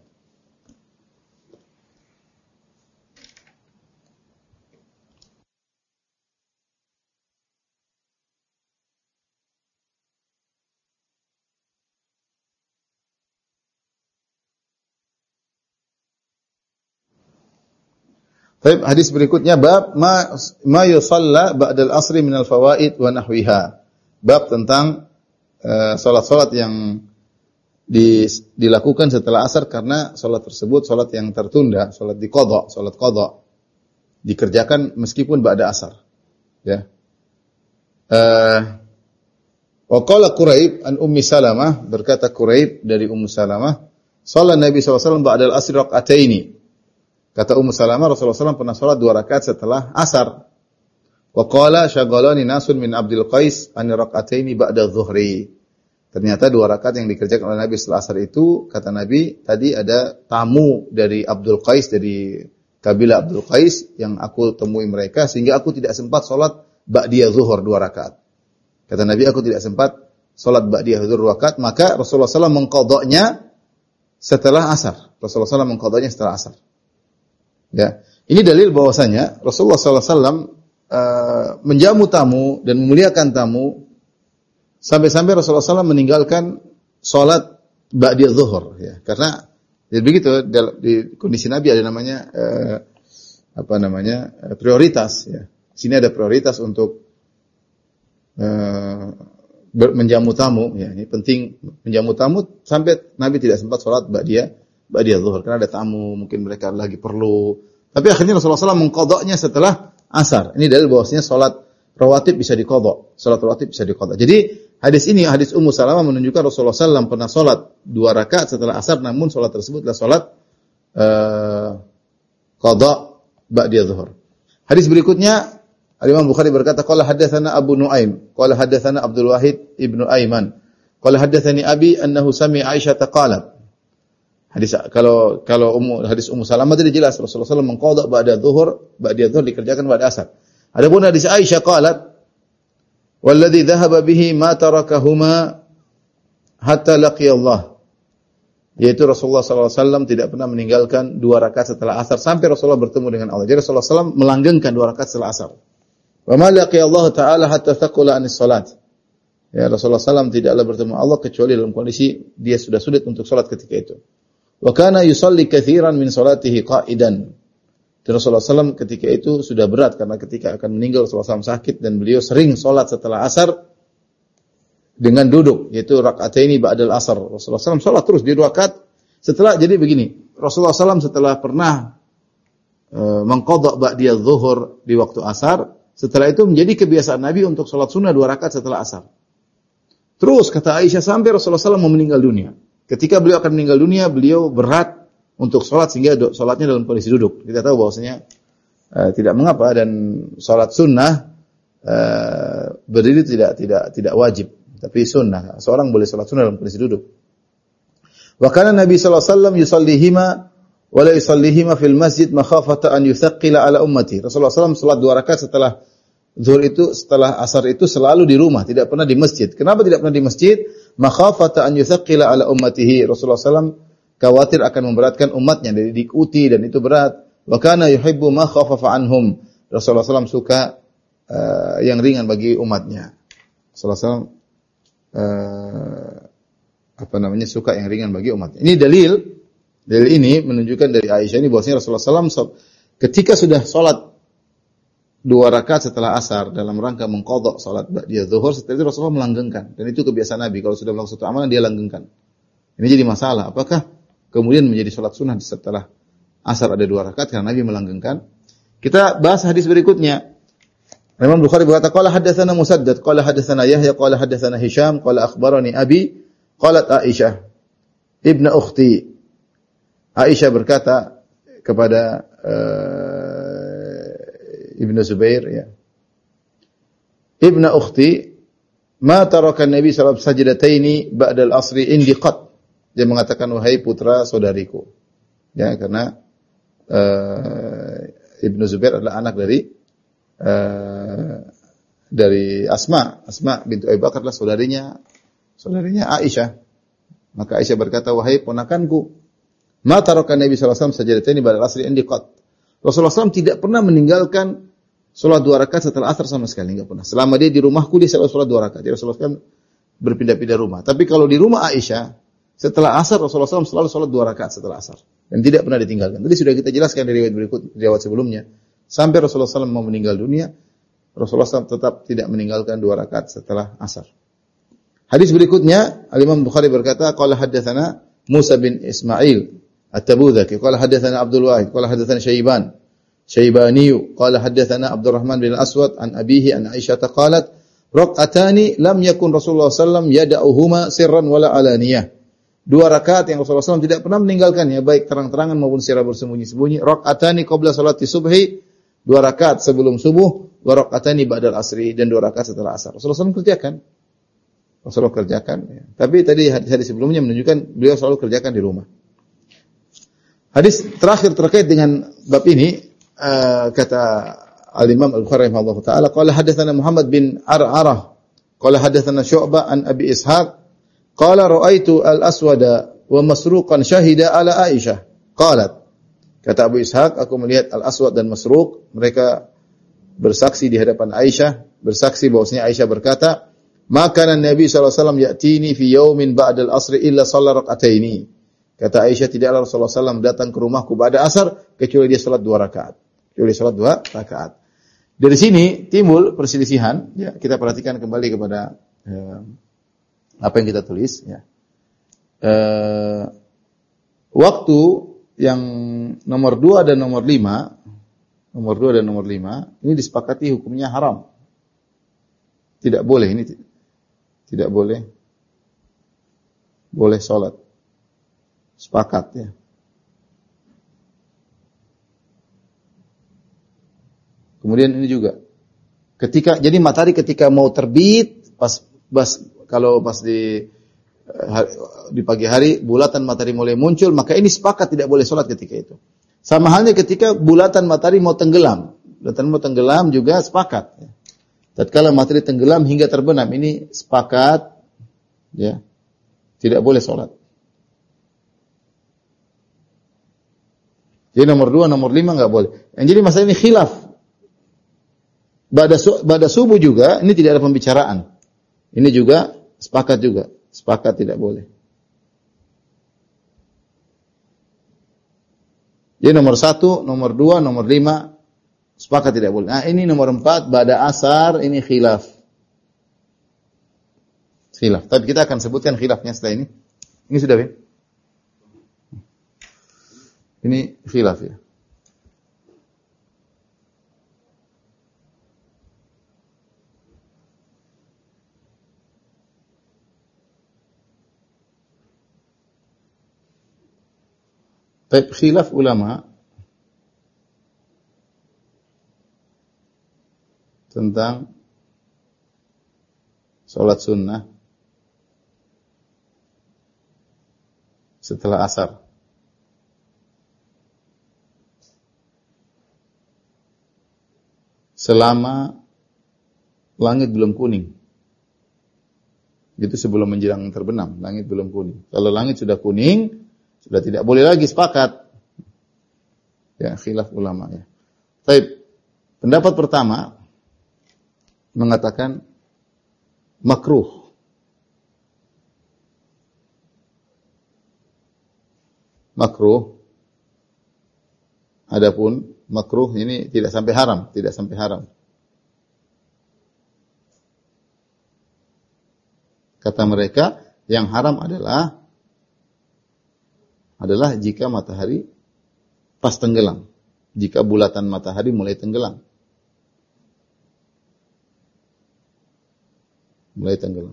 Baik, hadis berikutnya bab ma ma yusalla ba'dal asri minal fawaid wa nahwiha. Bab tentang uh, salat-salat yang di, dilakukan setelah asar karena salat tersebut salat yang tertunda, salat diqadha, salat qadha. Dikerjakan meskipun ba'da asar. Ya. Uh, wa qala Quraib an Ummi Salamah, berkata Quraib dari Ummu Salamah, salat Nabi sallallahu alaihi wasallam ba'dal asri raka'ataini. Kata Ummu Salamah, Rasulullah sallallahu alaihi wasallam pernah salat dua rakaat setelah asar. Wa qala syaghalani nasun min Abdul Qais an rak'ataini ba'da dhuhri. Ternyata dua rakaat yang dikerjakan oleh Nabi setelah asar itu, kata Nabi, tadi ada tamu dari Abdul Qais, dari kabilah Abdul Qais yang aku temui mereka sehingga aku tidak sempat salat ba'diyah zuhur dua rakaat. Kata Nabi, aku tidak sempat salat ba'diyah zuhur dua rakaat, maka Rasulullah sallallahu alaihi wasallam mengqadhanya setelah asar. Rasulullah sallallahu alaihi wasallam mengqadhanya setelah asar. Ya, ini dalil bahwasanya Rasulullah sallallahu alaihi wasallam uh, menjamu tamu dan memuliakan tamu sampai-sampai Rasulullah sallallahu alaihi wasallam meninggalkan salat ba'diyah zuhur, ya. Karena ya begitu di kondisi Nabi ada namanya uh, apa namanya uh, prioritas, ya. Sini ada prioritas untuk uh, menjamu tamu, ya. Ini penting menjamu tamu sampai Nabi tidak sempat salat ba'diyah ba'diyah zuhur karena ada tamu, mungkin mereka lagi perlu Tapi akhirnya Rasulullah shallallahu alaihi wasallam mengqadanya setelah asar. Ini dalil bahwasanya salat rawatib bisa diqadha. Salat rawatib bisa diqadha. Jadi hadis ini, hadis Ummu Salamah menunjukkan Rasulullah shallallahu alaihi wasallam pernah salat dua rakaat setelah asar, namun salat tersebut adalah salat uh, qadha ba'da zuhur. Hadis berikutnya Al-Imam Bukhari berkata, qala haddatsana Abu Nuaim, qala haddatsana Abdul Wahid ibnu Aiman, qala haddatsani Abi annahu sami'a Aisyah qalat. Hadis kalau kalau ummu hadis Ummu Salamah tadi jelas Rasulullah shallallahu alaihi wasallam mengqadha ba'da zuhur, ba'da zuhur dikerjakan ba'da asar. Adapun hadis Aisyah qalat, walladzi dhahaba bihi ma tarakahuma hatta laqiya Allah. Yaitu Rasulullah shallallahu alaihi wasallam tidak pernah meninggalkan dua rakaat setelah asar sampai Rasulullah bertemu dengan Allah. Jadi Rasulullah shallallahu alaihi wasallam melanggengkan dua rakaat setelah asar. Wa ma laqiya Allah taala hatta thaqula anis salat. Ya, Rasulullah shallallahu alaihi wasallam tidaklah bertemu Allah kecuali dalam kondisi dia sudah sulit untuk salat ketika itu. Wa kana yusalli katsiran min salatihi qa'idan. Dan Rasulullah shallallahu alaihi wasallam ketika itu sudah berat karena ketika akan meninggal Rasulullah shallallahu alaihi wasallam sakit dan beliau sering salat setelah asar dengan duduk, yaitu raka'ataini ba'dal asar. Rasulullah shallallahu alaihi wasallam salat terus di dua rakaat. Setelah jadi begini, Rasulullah shallallahu alaihi wasallam setelah pernah e, mengqadha ba'da zuhur di waktu asar, setelah itu menjadi kebiasaan Nabi untuk salat sunnah dua rakaat setelah asar. Terus kata Aisyah sampai Rasulullah shallallahu alaihi wasallam mau meninggal dunia. Ketika beliau akan meninggal dunia, beliau berat untuk salat sehingga salatnya dalam kondisi duduk. Kita tahu bahwasanya e, tidak mengapa dan salat sunnah e, berdiri tidak tidak tidak wajib. Tapi sunnah, seorang boleh salat sunnah dalam kondisi duduk. Wa kana Nabi sallallahu alaihi wasallam yusallihima wa la yusallihima fil masjid makhafata an yuthaqqila ala ummati. Rasulullah sallallahu alaihi wasallam salat dua rakaat setelah zuhur itu, setelah asar itu selalu di rumah, tidak pernah di masjid. Kenapa tidak pernah di masjid? Makhafata an yuthaqqila ala ummatihi. Rasulullah sallallahu alaihi wasallam khawatir akan memberatkan umatnya, jadi diikuti dan itu berat. Wa kana yuhibbu ma khaffafa anhum. Rasulullah sallallahu alaihi wasallam suka uh, yang ringan bagi umatnya. Rasulullah sallallahu alaihi wasallam Uh, apa namanya suka yang ringan bagi umat. Ini dalil, dalil ini menunjukkan dari Aisyah ini bahwasanya Rasulullah shallallahu alaihi wasallam ketika sudah sholat dua rakaat setelah asar dalam rangka mengqadha sholat ba'da zuhur, setelah itu Rasulullah melanggengkan dan itu kebiasaan Nabi kalau sudah melakukan suatu amalan dia langgengkan. Ini jadi masalah. Apakah kemudian menjadi sholat sunnah setelah asar ada dua rakaat karena Nabi melanggengkan? Kita bahas hadis berikutnya. Imam Bukhari berkata, qala haddatsana Musaddad, qala haddatsana Yahya, qala haddatsana Hisham, qala akhbarani Abi, qalat Aisyah, ibnu ukhti. Aisyah berkata kepada uh, Ibnu Zubair, ya. Ibnu ukhti, ma taraka Nabi sallallahu alaihi wasallam sajdataini ba'da al-asri indi qat. Dia mengatakan, wahai putra saudariku. Ya, karena uh, Ibnu Zubair adalah anak dari Uh, dari Asma, Asma bintu Abu Bakar adalah saudarinya, saudarinya Aisyah. Maka Aisyah berkata, wahai ponakanku, ma taraka Nabi sallallahu alaihi wasallam sajdataini ba'da al-asri indi qat. Rasulullah sallallahu alaihi wasallam tidak pernah meninggalkan salat dua rakaat setelah asar sama sekali, enggak pernah. Selama dia di rumahku dia selalu salat dua rakaat. Jadi Rasulullah sallallahu alaihi wasallam berpindah-pindah rumah. Tapi kalau di rumah Aisyah setelah asar Rasulullah sallallahu alaihi wasallam selalu salat dua rakaat setelah asar dan tidak pernah ditinggalkan. Tadi sudah kita jelaskan dari riwayat berikut, riwayat sebelumnya. Sampai Rasulullah sallallahu alaihi wasallam mau meninggal dunia, Rasulullah sallallahu alaihi wasallam tetap tidak meninggalkan dua rakaat setelah asar. Hadis berikutnya, Al-Imam Bukhari berkata, qala haddatsana Musa bin Ismail At-Tabuzaki, qala haddatsana Abdul Wahid, qala haddatsana Syaiban, Syaibani, qala haddatsana Abdurrahman bin Aswad an abihi an Aisyah qalat, raq'atani lam yakun Rasulullah sallallahu alaihi wasallam yad'uhuma sirran wala alaniyah. Dua rakaat yang Rasulullah sallallahu alaihi wasallam tidak pernah meninggalkannya, baik terang-terangan maupun secara bersembunyi-sembunyi. Raq'atani qabla salati subhi, dua rakaat sebelum subuh, dua rakaatani ba'dal asri, dan dua rakaat setelah asar. Rasulullah shallallahu alaihi wasallam kerjakan. Rasulullah kerjakan. Ya. Tapi tadi hadis sebelumnya menunjukkan beliau selalu kerjakan di rumah. Hadis terakhir terkait dengan bab ini, uh, kata Al-Imam Al-Bukhari rahimahullah ta'ala, qala haddatsana Muhammad bin Ar'arah, qala haddatsana Syu'bah an Abi Ishaq, qala ra'aitu al-aswada wa masruqan syahida ala Aisyah. Qalat, kata Abu Ishaq, aku melihat Al-Aswad dan Masruq, mereka bersaksi di hadapan Aisyah, bersaksi bahwasanya Aisyah berkata, maka Nabi sallallahu alaihi wasallam ya'tini fi yaumin ba'da al-asri illa shalla rak'ataini. Kata Aisyah, tidaklah Rasulullah sallallahu alaihi wasallam datang ke rumahku pada asar kecuali dia salat dua rakaat. Kecuali salat dua rakaat. Dari sini timbul perselisihan, ya, kita perhatikan kembali kepada eh, apa yang kita tulis, ya. Eh, waktu yang nomor dua dan nomor lima, nomor dua dan nomor lima, ini disepakati hukumnya haram. Tidak boleh, ini tidak boleh. Boleh sholat. Sepakat ya. Kemudian ini juga. Ketika, jadi matahari ketika mau terbit, pas, pas kalau pas di di pagi hari, bulatan matahari mulai muncul, maka ini sepakat tidak boleh sholat ketika itu. Sama halnya ketika bulatan matahari mau tenggelam. Bulatan mau tenggelam juga sepakat. Ya. Tatkala matahari tenggelam hingga terbenam, ini sepakat, ya, tidak boleh sholat. Jadi nomor dua, nomor lima nggak boleh. Yang jadi masalah ini khilaf. Pada, pada subuh juga, ini tidak ada pembicaraan. Ini juga sepakat juga, sepakat tidak boleh. Jadi nomor satu, nomor dua, nomor lima, sepakat tidak boleh. Nah ini nomor empat, pada asar, ini khilaf. Khilaf. Tapi kita akan sebutkan khilafnya setelah ini. Ini sudah ya? Ini khilaf ya. Baik, khilaf ulama tentang sholat sunnah setelah asar. Selama langit belum kuning. Itu sebelum menjelang terbenam, langit belum kuning. Kalau langit sudah kuning, sudah tidak boleh lagi, sepakat. Ya, khilaf ulama ya. Baik. Pendapat pertama mengatakan makruh. Makruh. Adapun makruh ini tidak sampai haram, tidak sampai haram. Kata mereka, yang haram adalah adalah jika matahari pas tenggelam. Jika bulatan matahari mulai tenggelam. Mulai tenggelam.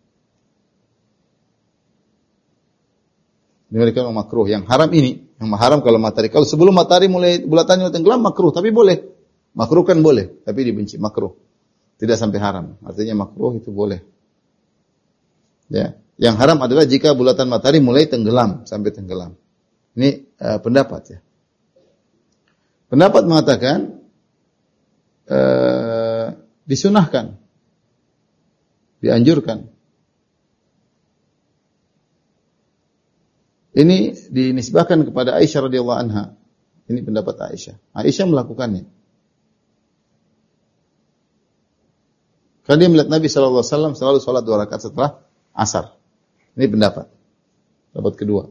Ini mereka makruh. Yang haram ini, yang haram kalau matahari, kalau sebelum matahari mulai bulatannya tenggelam makruh, tapi boleh. Makruh kan boleh, tapi dibenci makruh. Tidak sampai haram. Artinya makruh itu boleh. Ya. Yang haram adalah jika bulatan matahari mulai tenggelam, sampai tenggelam. Ini uh, pendapat ya. Pendapat mengatakan uh, disunahkan, dianjurkan. Ini dinisbahkan kepada Aisyah radhiyallahu anha. Ini pendapat Aisyah. Aisyah melakukannya. Karena dia melihat Nabi shallallahu alaihi wasallam selalu sholat dua rakaat setelah asar. Ini pendapat. Pendapat kedua.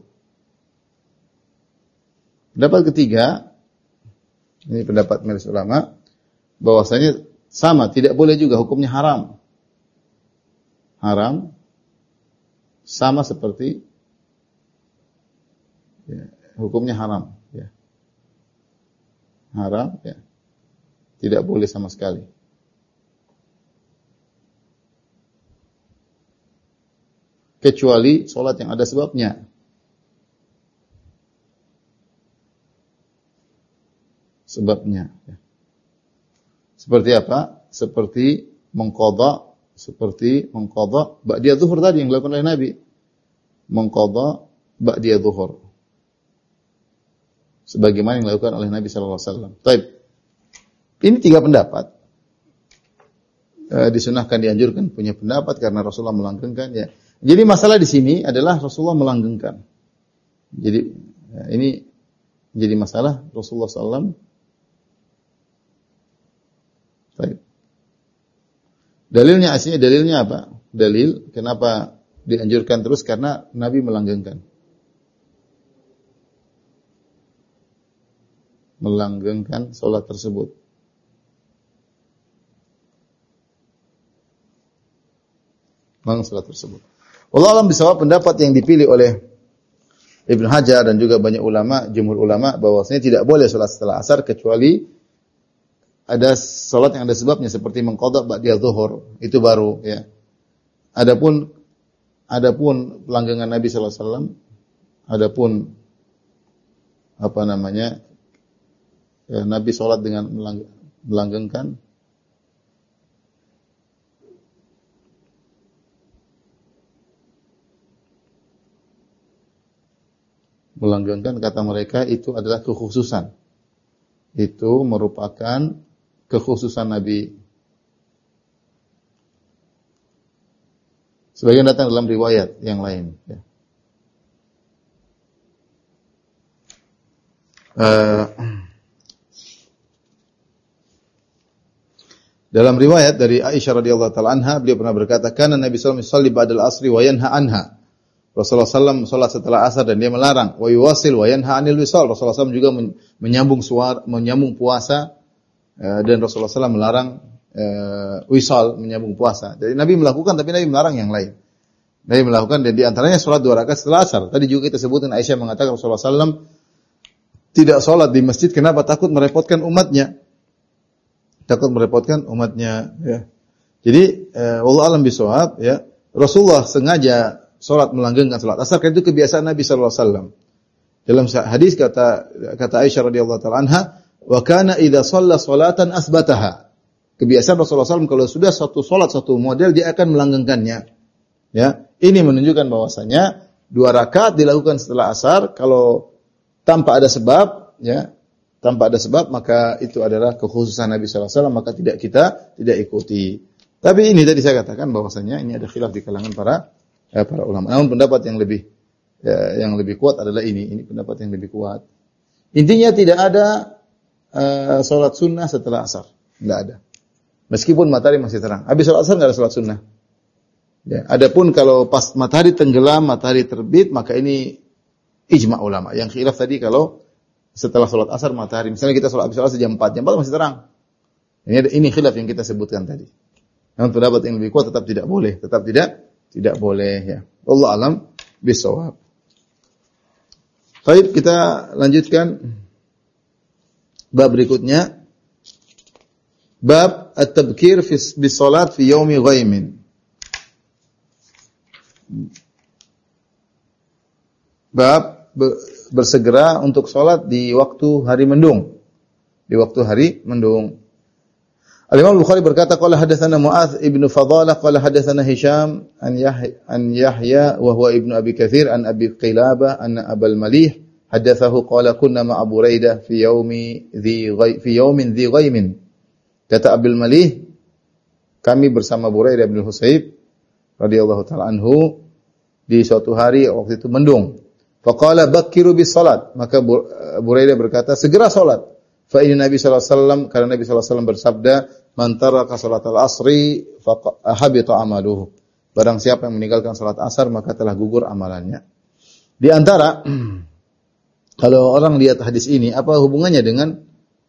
Pendapat ketiga, ini pendapat majelis ulama, bahwasanya sama, tidak boleh juga, hukumnya haram. Haram, sama seperti, ya, hukumnya haram. Ya. Haram, ya. Tidak boleh sama sekali. Kecuali sholat yang ada sebabnya. Sebabnya. Ya. Seperti apa? Seperti mengqadha, seperti mengqadha ba'diyah zuhur tadi yang dilakukan oleh Nabi. Mengqadha ba'diyah zuhur. Sebagaimana yang dilakukan oleh Nabi sallallahu alaihi wasallam. Baik. Ini tiga pendapat. E, disunahkan, dianjurkan, punya pendapat karena Rasulullah melanggengkan ya. Jadi masalah di sini adalah Rasulullah melanggengkan. Jadi ya, ini jadi masalah Rasulullah sallallahu alaihi wasallam. Baik. Dalilnya aslinya dalilnya apa? Dalil kenapa dianjurkan terus karena Nabi melanggengkan. Melanggengkan salat tersebut. Melanggengkan salat tersebut. Wallahu a'lam bishawab, pendapat yang dipilih oleh Ibnu Hajar dan juga banyak ulama, jumhur ulama, bahwasanya tidak boleh salat setelah asar kecuali ada salat yang ada sebabnya seperti mengqadha ba'da zuhur, itu baru ya. Adapun adapun pelanggengan Nabi sallallahu alaihi wasallam, adapun apa namanya? Ya, Nabi salat dengan melang, melanggengkan melanggengkan kata mereka itu adalah kekhususan. Itu merupakan kekhususan Nabi. Sebagian datang dalam riwayat yang lain. Ya. Uh, dalam riwayat dari Aisyah radhiyallahu taala anha, beliau pernah berkata, "Kana Nabi sallallahu alaihi wasallam yusalli ba'dal asri wa yanha anha." Rasulullah sallallahu alaihi wasallam salat setelah asar dan dia melarang. Wa yuwasil wa yanha 'anil wisal. Rasulullah sallallahu alaihi wasallam juga menyambung suara, menyambung puasa dan Rasulullah sallallahu alaihi wasallam melarang uh, wisal, menyambung puasa. Jadi Nabi melakukan tapi Nabi melarang yang lain. Nabi melakukan dan di antaranya salat dua rakaat setelah asar. Tadi juga kita sebutkan Aisyah mengatakan Rasulullah sallallahu alaihi wasallam tidak salat di masjid kenapa? Takut merepotkan umatnya. Takut merepotkan umatnya ya. Jadi uh, wallahu a'lam bishawab ya. Rasulullah sengaja salat melanggengkan salat asar karena itu kebiasaan Nabi sallallahu alaihi wasallam. Dalam hadis kata kata Aisyah radhiyallahu taala anha, "Wa kana idza shalla salatan asbataha." Kebiasaan Rasulullah sallallahu alaihi wasallam kalau sudah satu salat satu model dia akan melanggengkannya. Ya, ini menunjukkan bahwasanya dua rakaat dilakukan setelah asar kalau tanpa ada sebab, ya, tanpa ada sebab maka itu adalah kekhususan Nabi sallallahu alaihi wasallam maka tidak kita tidak ikuti. Tapi ini tadi saya katakan bahwasanya ini ada khilaf di kalangan para Ya, para ulama. Namun pendapat yang lebih ya, yang lebih kuat adalah ini. Ini pendapat yang lebih kuat. Intinya tidak ada uh, salat sunnah setelah asar. Tidak ada. Meskipun matahari masih terang. Habis salat asar tidak ada salat sunnah. Ya, adapun kalau pas matahari tenggelam, matahari terbit, maka ini ijma ulama. Yang khilaf tadi kalau setelah salat asar matahari, misalnya kita salat habis salat jam empat, jam empat masih terang. Ini ini khilaf yang kita sebutkan tadi. Namun pendapat yang lebih kuat tetap tidak boleh, tetap tidak Tidak boleh ya. Wallahu a'lam bishawab. Baik, kita lanjutkan bab berikutnya. Bab at-tabkir fi bis-salat fi yaumi ghaimin. Bab bersegera untuk salat di waktu hari mendung. Di waktu hari mendung. Al-Imam Al-Bukhari berkata qala hadatsana Mu'adz ibnu Fadalah qala hadatsana Hisham an Yahya an Yahya wa huwa ibnu Abi Katsir an Abi Qilabah anna Abul Malih hadatsahu qala kunna ma Abu Buraidah fi yaumi dhi fi yaumin dhi ghaimin. Kata Abul Malih kami bersama Buraidah bin Husayb radhiyallahu taala anhu di suatu hari waktu itu mendung. Faqala bakkiru bis salat, maka Buraidah berkata segera salat. Fa inna Nabi sallallahu alaihi wasallam karena Nabi sallallahu alaihi wasallam bersabda man taraka salatal asri fahabita amaluhu. Barang siapa yang meninggalkan salat asar maka telah gugur amalannya. Di antara kalau orang lihat hadis ini apa hubungannya dengan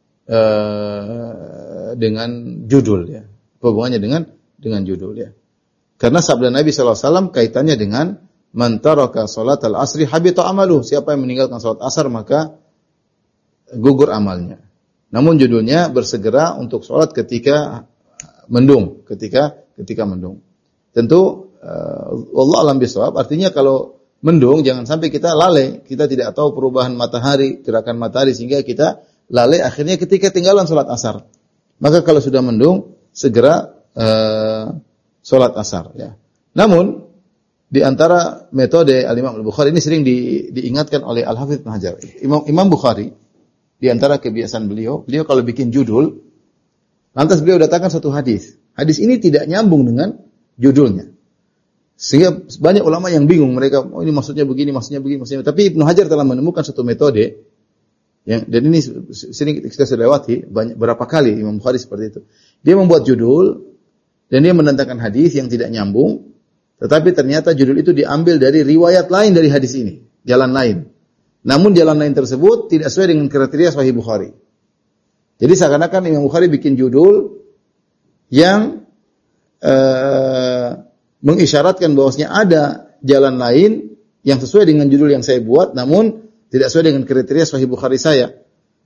uh, dengan judul ya? Apa hubungannya dengan dengan judul ya? Karena sabda Nabi sallallahu alaihi wasallam kaitannya dengan man taraka salatal asri habita amaluhu. Siapa yang meninggalkan salat asar maka gugur amalnya. Namun judulnya bersegera untuk sholat ketika mendung, ketika ketika mendung. Tentu uh, wallahu a'lam bishawab artinya kalau mendung jangan sampai kita lalai, kita tidak tahu perubahan matahari, gerakan matahari sehingga kita lalai akhirnya ketika tinggalan sholat asar. Maka kalau sudah mendung segera uh, sholat asar ya. Namun di antara metode Al-Imam Al-Bukhari ini sering di, diingatkan oleh Al-Hafidz Ibnu Hajar. Imam Imam Bukhari di antara kebiasaan beliau, beliau kalau bikin judul, lantas beliau datangkan satu hadis. Hadis ini tidak nyambung dengan judulnya. Sehingga banyak ulama yang bingung, mereka, oh ini maksudnya begini, maksudnya begini, maksudnya. Tapi Ibnu Hajar telah menemukan satu metode, yang, dan ini sering kita sudah lewati, banyak, berapa kali Imam Bukhari seperti itu. Dia membuat judul, dan dia mendatangkan hadis yang tidak nyambung, tetapi ternyata judul itu diambil dari riwayat lain dari hadis ini, jalan lain. Namun jalan lain tersebut tidak sesuai dengan kriteria Sahih Bukhari. Jadi seakan-akan Imam Bukhari bikin judul yang uh, mengisyaratkan bahwasanya ada jalan lain yang sesuai dengan judul yang saya buat, namun tidak sesuai dengan kriteria Sahih Bukhari saya.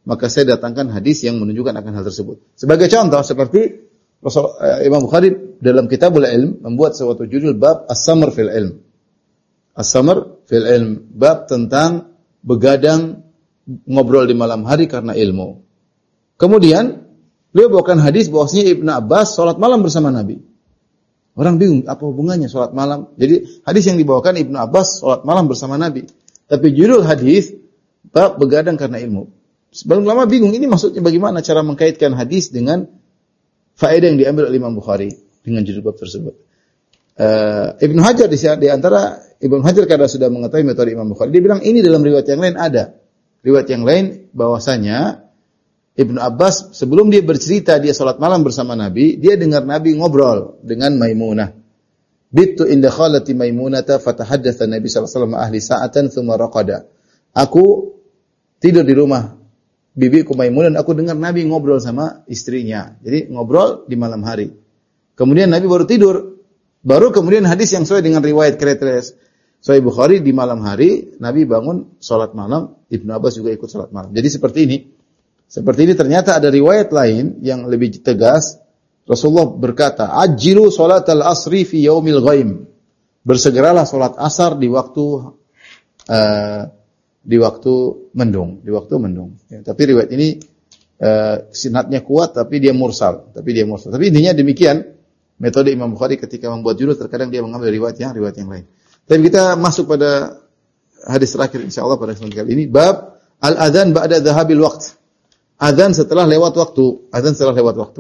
maka saya datangkan hadis yang menunjukkan akan hal tersebut. Sebagai contoh seperti Rasul, eh, Imam Bukhari dalam Kitabul Ilm membuat suatu judul bab As-Samr fil Ilm. As-Samr fil Ilm, bab tentang begadang ngobrol di malam hari karena ilmu. Kemudian beliau bawakan hadis bahwasanya Ibnu Abbas salat malam bersama Nabi. Orang bingung apa hubungannya salat malam? Jadi hadis yang dibawakan Ibnu Abbas salat malam bersama Nabi. Tapi judul hadis bab begadang karena ilmu. Sebagian ulama bingung ini maksudnya bagaimana cara mengkaitkan hadis dengan faedah yang diambil oleh Imam Bukhari dengan judul bab tersebut. Uh, Ibnu Hajar di, di antara Ibnu Hajar karena sudah mengetahui metode Imam Bukhari, dia bilang ini dalam riwayat yang lain ada. Riwayat yang lain bahwasanya Ibnu Abbas sebelum dia bercerita dia salat malam bersama Nabi, dia dengar Nabi ngobrol dengan Maimunah. Bittu inda khalati Maimunata fatahaddatsa Nabi sallallahu alaihi wasallam ahli sa'atan tsumma raqada. Aku tidur di rumah bibiku Maimunah dan aku dengar Nabi ngobrol sama istrinya. Jadi ngobrol di malam hari. Kemudian Nabi baru tidur. Baru kemudian hadis yang sesuai dengan riwayat Kretres Sahih Bukhari di malam hari Nabi bangun salat malam, Ibnu Abbas juga ikut salat malam. Jadi seperti ini. Seperti ini ternyata ada riwayat lain yang lebih tegas. Rasulullah berkata, "Ajjilu salatal asri fi yaumil ghaim." Bersegeralah salat asar di waktu uh, di waktu mendung, di waktu mendung. Ya, tapi riwayat ini uh, sinatnya kuat tapi dia mursal, tapi dia mursal. Tapi intinya demikian metode Imam Bukhari ketika membuat judul terkadang dia mengambil riwayat yang riwayat yang lain. Tapi kita masuk pada hadis terakhir insyaallah pada kesempatan kali ini, bab al-adzan ba'da dhahabil waqt. Adzan setelah lewat waktu, adzan setelah lewat waktu.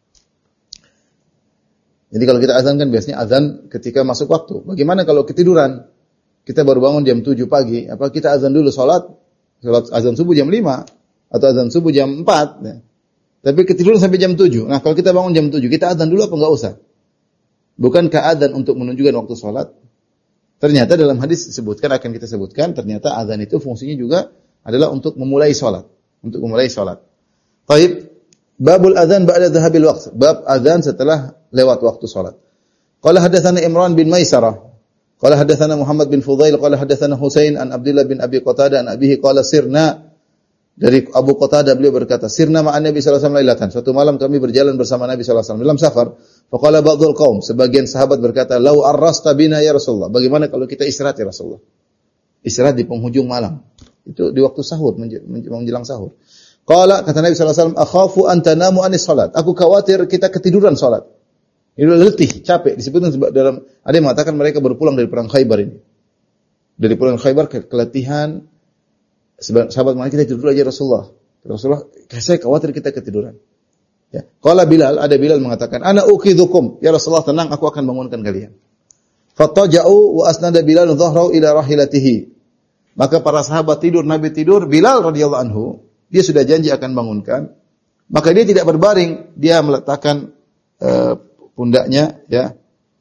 Jadi kalau kita azan kan biasanya azan ketika masuk waktu. Bagaimana kalau ketiduran? Kita baru bangun jam tujuh pagi, apa kita azan dulu salat? Salat azan subuh jam lima atau azan subuh jam empat ya. Tapi ketiduran sampai jam tujuh. Nah, kalau kita bangun jam tujuh, kita azan dulu apa enggak usah? Bukankah azan untuk menunjukkan waktu salat? Ternyata dalam hadis disebutkan, akan kita sebutkan, ternyata azan itu fungsinya juga adalah untuk memulai salat. Untuk memulai salat. Baik, babul adzan ba'da dhahabil waqt. Bab adzan setelah lewat waktu salat. Qala hadatsana Imran bin Maisarah. Qala hadatsana Muhammad bin Fudail, qala hadatsana Husain an Abdullah bin Abi Qatadah an abihi qala sirna. Dari Abu Qatadah beliau berkata, sirna ma'an Nabi sallallahu alaihi wasallam lailatan. Suatu malam kami berjalan bersama Nabi sallallahu alaihi wasallam dalam safar. Faqala ba'dul qaum, sebagian sahabat berkata, "Lau arrasta bina ya Rasulullah." Bagaimana kalau kita istirahat ya Rasulullah? Istirahat di penghujung malam. Itu di waktu sahur, menjelang sahur. Qala kata Nabi sallallahu alaihi wasallam, "Akhafu an tanamu anis salat." Aku khawatir kita ketiduran salat. Ini letih, capek. Disebutkan dalam ada yang mengatakan mereka berpulang dari perang Khaybar ini. Dari perang Khaybar ke keletihan. Sahabat mengatakan kita tidur aja Rasulullah. Rasulullah, saya khawatir kita ketiduran. Ya. Qala Bilal, ada Bilal mengatakan, "Ana uqidhukum." Ya Rasulullah, tenang, aku akan bangunkan kalian. Fattaja'u wa asnada Bilal dhahrahu ila rahilatihi. Maka para sahabat tidur, Nabi tidur, Bilal radhiyallahu anhu, dia sudah janji akan bangunkan. Maka dia tidak berbaring, dia meletakkan uh, pundaknya ya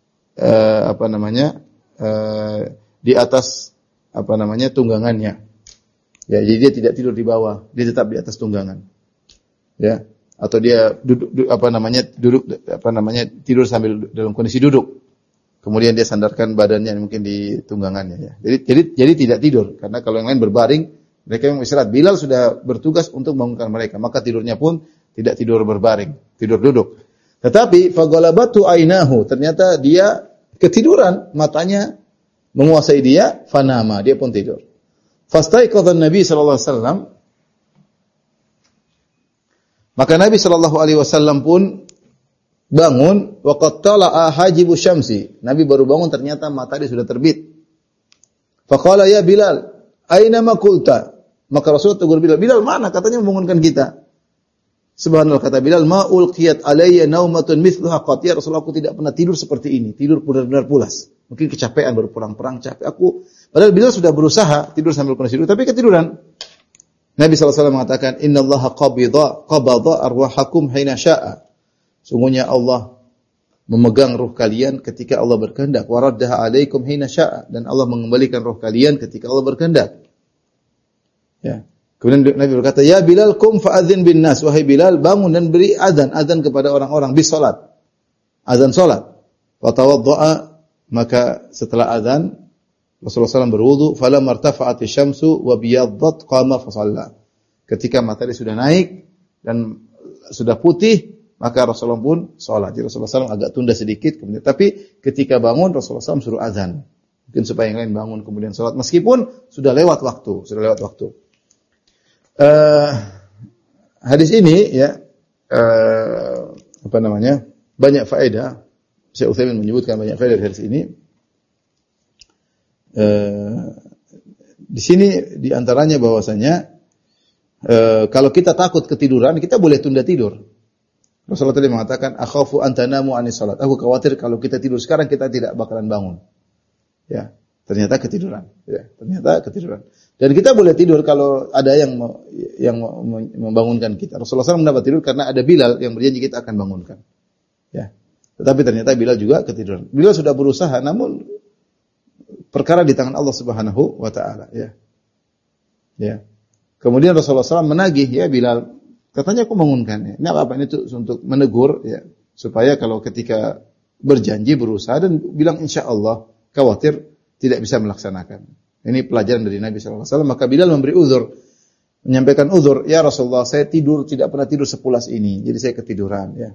uh, apa namanya? Uh, di atas apa namanya? tunggangannya. Ya, jadi dia tidak tidur di bawah, dia tetap di atas tunggangan. Ya, atau dia duduk, duduk apa namanya? duduk apa namanya? tidur sambil dalam kondisi duduk. Kemudian dia sandarkan badannya mungkin di tunggangannya ya. Jadi jadi jadi tidak tidur karena kalau yang lain berbaring, mereka yang istirahat. Bilal sudah bertugas untuk membangunkan mereka, maka tidurnya pun tidak tidur berbaring, tidur duduk. Tetapi faghalabatu ainahu, ternyata dia ketiduran, matanya menguasai dia, fanama, dia pun tidur. Fastaiqadha Nabi sallallahu alaihi wasallam, maka Nabi sallallahu alaihi wasallam pun bangun, waqad tala'a hajibu syamsi. Nabi baru bangun ternyata matahari sudah terbit. Faqala ya Bilal, aina ma qulta? Maka Rasul tegur Bilal, Bilal mana katanya membangunkan kita? Subhanallah, kata Bilal, ma ulqiyat alayya naumatun mithluha qat. Ya Rasulullah, aku tidak pernah tidur seperti ini, tidur benar-benar pulas. Mungkin kecapean baru pulang perang capek. Aku padahal Bilal sudah berusaha tidur sambil kondisi tidur tapi ketiduran. Nabi sallallahu alaihi wasallam mengatakan, "Innallaha qabida qabada arwahakum hina syaa." Sungguhnya Allah memegang ruh kalian ketika Allah berkehendak. Wa raddaha alaikum hina syaa, dan Allah mengembalikan ruh kalian ketika Allah berkehendak. Ya. Kemudian Nabi berkata, "Ya Bilal, kum fa'adzin bin nas." Wahai Bilal, bangun dan beri azan, azan kepada orang-orang bis salat. Azan salat. Wa tawaddaa, maka setelah azan Rasulullah sallallahu alaihi wasallam berwudu, falamma irtafa'atis syamsu wa biyaddat qama fa shalla. Ketika matahari sudah naik dan sudah putih, maka Rasulullah pun sholat. Jadi Rasulullah shallallahu alaihi wasallam agak tunda sedikit, kemudian tapi ketika bangun Rasulullah shallallahu alaihi wasallam suruh azan. Mungkin supaya yang lain bangun kemudian sholat, meskipun sudah lewat waktu, sudah lewat waktu. Uh, hadis ini ya uh, apa namanya banyak faedah. Syekh Utsaimin menyebutkan banyak faedah dari hadis ini. Uh, di sini diantaranya bahwasanya uh, kalau kita takut ketiduran, kita boleh tunda tidur. Rasulullah tadi mengatakan, akhafu an tanamu anis salat. Aku khawatir kalau kita tidur sekarang kita tidak bakalan bangun. Ya, ternyata ketiduran. Ya, ternyata ketiduran. Dan kita boleh tidur kalau ada yang yang membangunkan kita. Rasulullah shallallahu alaihi wasallam mendapat tidur karena ada Bilal yang berjanji kita akan bangunkan. Ya, tetapi ternyata Bilal juga ketiduran. Bilal sudah berusaha, namun perkara di tangan Allah Subhanahu wa taala. Ya, ya. Kemudian Rasulullah shallallahu alaihi wasallam menagih, ya Bilal, katanya aku bangunkan. Ini apa? Ini tuh untuk menegur, ya, supaya kalau ketika berjanji berusaha dan bilang insya Allah, khawatir tidak bisa melaksanakan. Ini pelajaran dari Nabi shallallahu alaihi wasallam. Maka Bilal memberi uzur, menyampaikan uzur, ya Rasulullah, saya tidur tidak pernah tidur sepulas ini, jadi saya ketiduran. Ya.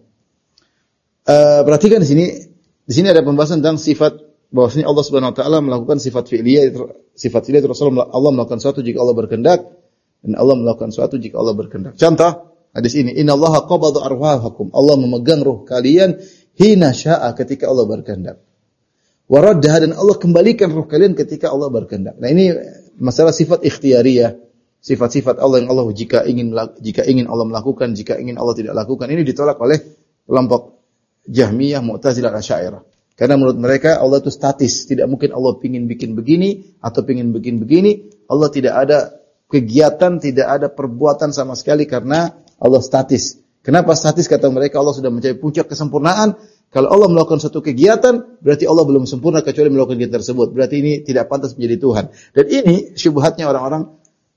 Uh, perhatikan di sini, di sini ada pembahasan tentang sifat bahwasanya Allah Subhanahu Wa Taala melakukan sifat fi'liyah, sifat fi'liyah Rasulullah, Allah melakukan sesuatu jika Allah berkehendak, dan Allah melakukan sesuatu jika Allah berkehendak. Contoh hadis ini, Innallaha qabada arwahakum. Allah memegang ruh kalian hina syaa, ketika Allah berkehendak. Wa raddaha, dan Allah kembalikan ruh kalian ketika Allah berkehendak. Nah, ini masalah sifat ikhtiyariyah, sifat-sifat Allah yang Allah jika ingin jika ingin Allah melakukan, jika ingin Allah tidak lakukan. Ini ditolak oleh kelompok Jahmiyah, Mu'tazilah, Asy'ariyah. Karena menurut mereka Allah itu statis, tidak mungkin Allah pingin bikin begini atau pingin bikin begini. Allah tidak ada kegiatan, tidak ada perbuatan sama sekali karena Allah statis. Kenapa statis? Kata mereka Allah sudah mencapai puncak kesempurnaan. Kalau Allah melakukan satu kegiatan, berarti Allah belum sempurna kecuali melakukan kegiatan tersebut. Berarti ini tidak pantas menjadi Tuhan. Dan ini syubhatnya orang-orang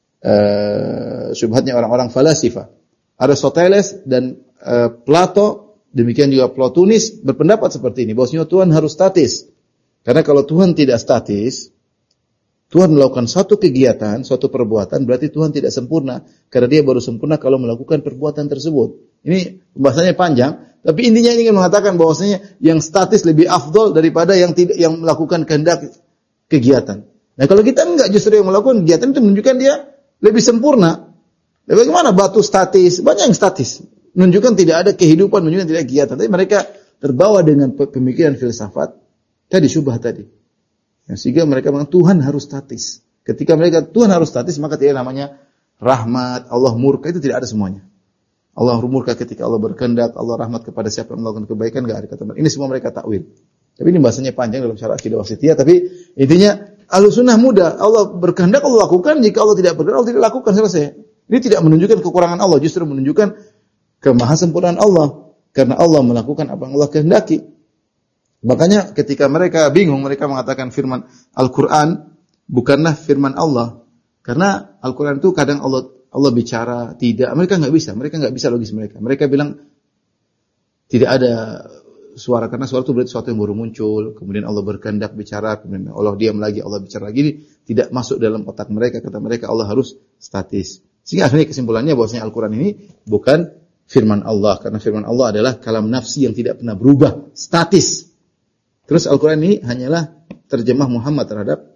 uh, syubhatnya orang-orang falasifah. Aristoteles dan uh, Plato, demikian juga Plotinus berpendapat seperti ini, bahwasanya Tuhan harus statis. Karena kalau Tuhan tidak statis, Tuhan melakukan suatu kegiatan, suatu perbuatan, berarti Tuhan tidak sempurna. Karena dia baru sempurna kalau melakukan perbuatan tersebut. Ini pembahasannya panjang, tapi intinya ini ingin mengatakan bahwasanya yang statis lebih afdol daripada yang tidak yang melakukan kehendak kegiatan. Nah, kalau kita enggak, justru yang melakukan kegiatan itu menunjukkan dia lebih sempurna. Nah, bagaimana batu statis? Banyak yang statis. Menunjukkan tidak ada kehidupan, menunjukkan tidak ada kegiatan. Tapi mereka terbawa dengan pemikiran filsafat tadi, syubhat tadi. Yang sehingga mereka mengatakan Tuhan harus statis. Ketika mereka Tuhan harus statis, maka tidak namanya rahmat, Allah murka, itu tidak ada semuanya. Allah murka ketika Allah berkehendak, Allah rahmat kepada siapa yang melakukan kebaikan, enggak ada kata mereka. Ini semua mereka takwil. Tapi ini bahasanya panjang dalam syarah akidah wasithiyah, tapi intinya Ahlussunnah mudah. Allah berkehendak, Allah lakukan, jika Allah tidak berkehendak, Allah tidak lakukan, selesai. Ini tidak menunjukkan kekurangan Allah, justru menunjukkan kemahasempurnaan Allah. Karena Allah melakukan apa yang Allah kehendaki. Makanya ketika mereka bingung, mereka mengatakan firman Al-Quran bukanlah firman Allah. Karena Al-Quran itu kadang Allah Allah bicara, tidak. Mereka enggak bisa, mereka enggak bisa logis mereka. Mereka bilang tidak ada suara, karena suara itu berarti sesuatu yang baru muncul, kemudian Allah berkehendak bicara, kemudian Allah diam lagi, Allah bicara lagi, tidak masuk dalam otak mereka. Kata mereka Allah harus statis. Sehingga akhirnya kesimpulannya bahwasanya Al-Quran ini bukan firman Allah, karena firman Allah adalah kalam nafsi yang tidak pernah berubah, statis. Terus Al-Quran ini hanyalah terjemah Muhammad terhadap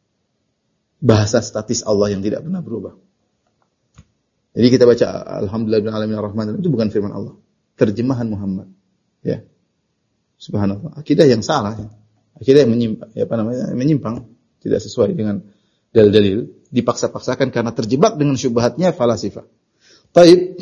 bahasa statis Allah yang tidak pernah berubah. Jadi kita baca Alhamdulillahirabbil alamin arrahmanirrahim, itu bukan firman Allah, terjemahan Muhammad. Ya. Subhanallah. Akidah yang salah, ya. Akidah yang menyimpang, ya apa namanya? menyimpang, tidak sesuai dengan dalil-dalil, dipaksa-paksakan karena terjebak dengan syubhatnya falasifah. Baik.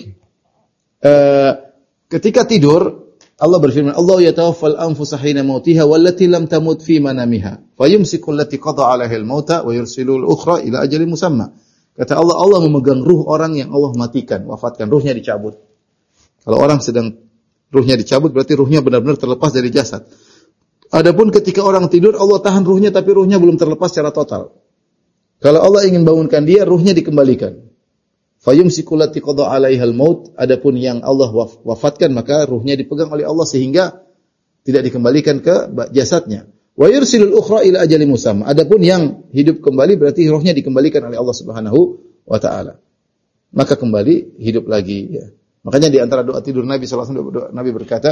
Uh, ketika tidur Allah berfirman, Allah yatawaffal anfusa hina mautiha wallati lam tamut fi manamiha fayumsiku allati qada 'alaiha al-mauta wa yursilu al-ukhra ila ajalin musamma. Kata Allah, Allah memegang ruh orang yang Allah matikan, wafatkan, ruhnya dicabut. Kalau orang sedang ruhnya dicabut, berarti ruhnya benar-benar terlepas dari jasad. Adapun ketika orang tidur, Allah tahan ruhnya, tapi ruhnya belum terlepas secara total. Kalau Allah ingin bangunkan dia, ruhnya dikembalikan. Fayumsiku allati qada 'alaiha al-maut. Adapun yang Allah wafatkan, maka ruhnya dipegang oleh Allah sehingga tidak dikembalikan ke jasadnya. Wa yursilul ukhra ila ajalin musamma. Adapun yang hidup kembali berarti ruhnya dikembalikan oleh Allah Subhanahu wa taala. maka kembali hidup lagi. Ya. Makanya di antara doa tidur Nabi sallallahu alaihi wasallam, Nabi berkata,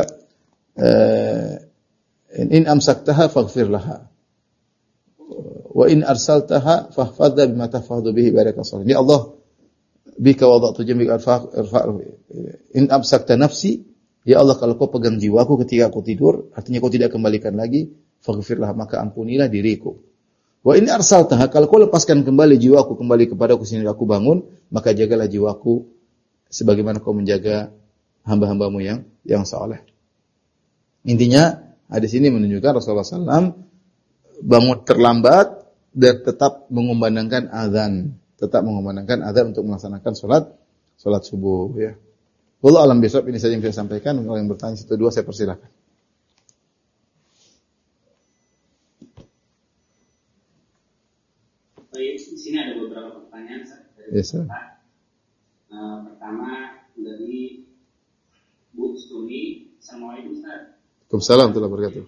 in amsaktaha faghfir laha, wa in arsaltaha fahfadha bima tahfadhu bihi ibadaka salihin. Ya Allah, bika wada'tu jamika irfa' in amsakta nafsi, ya Allah kalau kau pegang jiwaku ketika aku tidur, artinya kau tidak kembalikan lagi, faghfir laha, maka ampunilah diriku. Wa in arsaltaha, kalau kau lepaskan kembali jiwaku kembali kepadaku sehingga aku bangun, maka jagalah jiwaku sebagaimana kau menjaga hamba-hambamu yang yang saleh. Intinya hadis ini menunjukkan Rasulullah sallallahu alaihi wasallam bangun terlambat dan tetap mengumandangkan azan, tetap mengumandangkan azan untuk melaksanakan salat salat subuh ya. Wallahu alam bisawab, ini saja yang saya sampaikan. Kalau yang bertanya satu dua saya persilakan. Baik, di sini ada beberapa pertanyaan dari yes, uh, pertama dari Bu Stumi. Assalamualaikum Ustaz. Waalaikumsalam warahmatullahi wabarakatuh.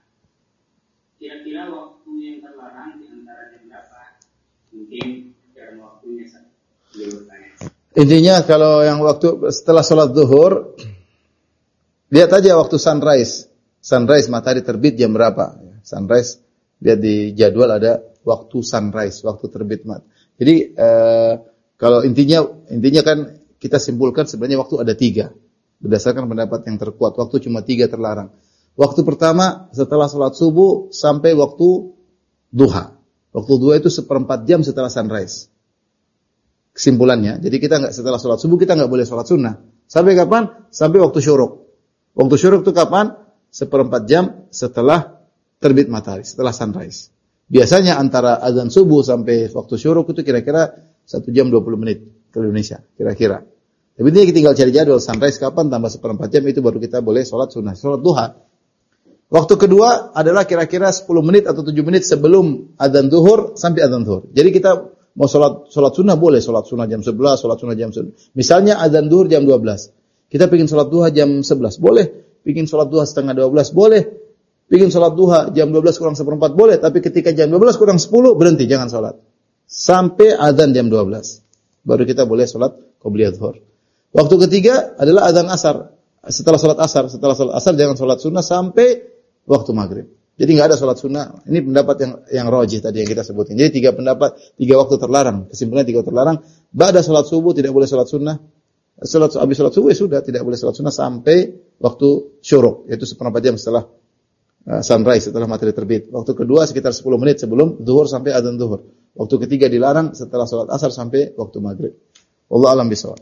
Kira-kira waktu yang terlarang di antara jam berapa? Mungkin jam waktunya Ustaz. Dia bertanya. Intinya kalau yang waktu setelah sholat zuhur, lihat aja waktu sunrise. Sunrise matahari terbit jam berapa? Sunrise, lihat di jadwal ada waktu sunrise, waktu terbit mat. Jadi eh, kalau intinya intinya kan kita simpulkan sebenarnya waktu ada tiga. Berdasarkan pendapat yang terkuat, waktu cuma tiga terlarang. Waktu pertama setelah sholat subuh sampai waktu duha. Waktu duha itu seperempat jam setelah sunrise. Kesimpulannya, jadi kita nggak setelah sholat subuh kita nggak boleh sholat sunnah. Sampai kapan? Sampai waktu syuruk. Waktu syuruk itu kapan? Seperempat jam setelah terbit matahari, setelah sunrise. Biasanya antara azan subuh sampai waktu syuruk itu kira-kira satu jam dua puluh menit ke Indonesia, kira-kira. Tapi ini tinggal cari jadwal sunrise kapan tambah seperempat jam itu baru kita boleh sholat sunnah, sholat duha. Waktu kedua adalah kira-kira sepuluh menit atau tujuh menit sebelum azan zuhur sampai azan zuhur. Jadi kita mau sholat sholat sunnah boleh, sholat sunnah jam sebelas, sholat sunnah jam sebelas. Misalnya azan zuhur jam dua belas. Kita pengen sholat duha jam sebelas, boleh. Pengen sholat duha setengah dua belas, boleh. Pengen sholat duha jam dua belas kurang seperempat, boleh. Tapi ketika jam dua belas kurang sepuluh, berhenti, jangan sholat. Sampai azan jam dua belas. Baru kita boleh sholat qobliyah zuhur. Waktu ketiga adalah azan asar. Setelah sholat asar, setelah sholat asar jangan sholat sunnah sampai waktu maghrib. Jadi nggak ada sholat sunnah. Ini pendapat yang yang rajih tadi yang kita sebutin. Jadi tiga pendapat, tiga waktu terlarang. Kesimpulannya tiga waktu terlarang. Ba'da sholat subuh tidak boleh sholat sunnah. Sholat habis sholat subuh ya sudah tidak boleh sholat sunnah sampai waktu syuruk, yaitu seperempat jam setelah uh, sunrise, setelah matahari terbit. Waktu kedua sekitar sepuluh menit sebelum zuhur sampai azan zuhur. Waktu ketiga dilarang setelah sholat asar sampai waktu maghrib. Wallahu a'lam bishawab.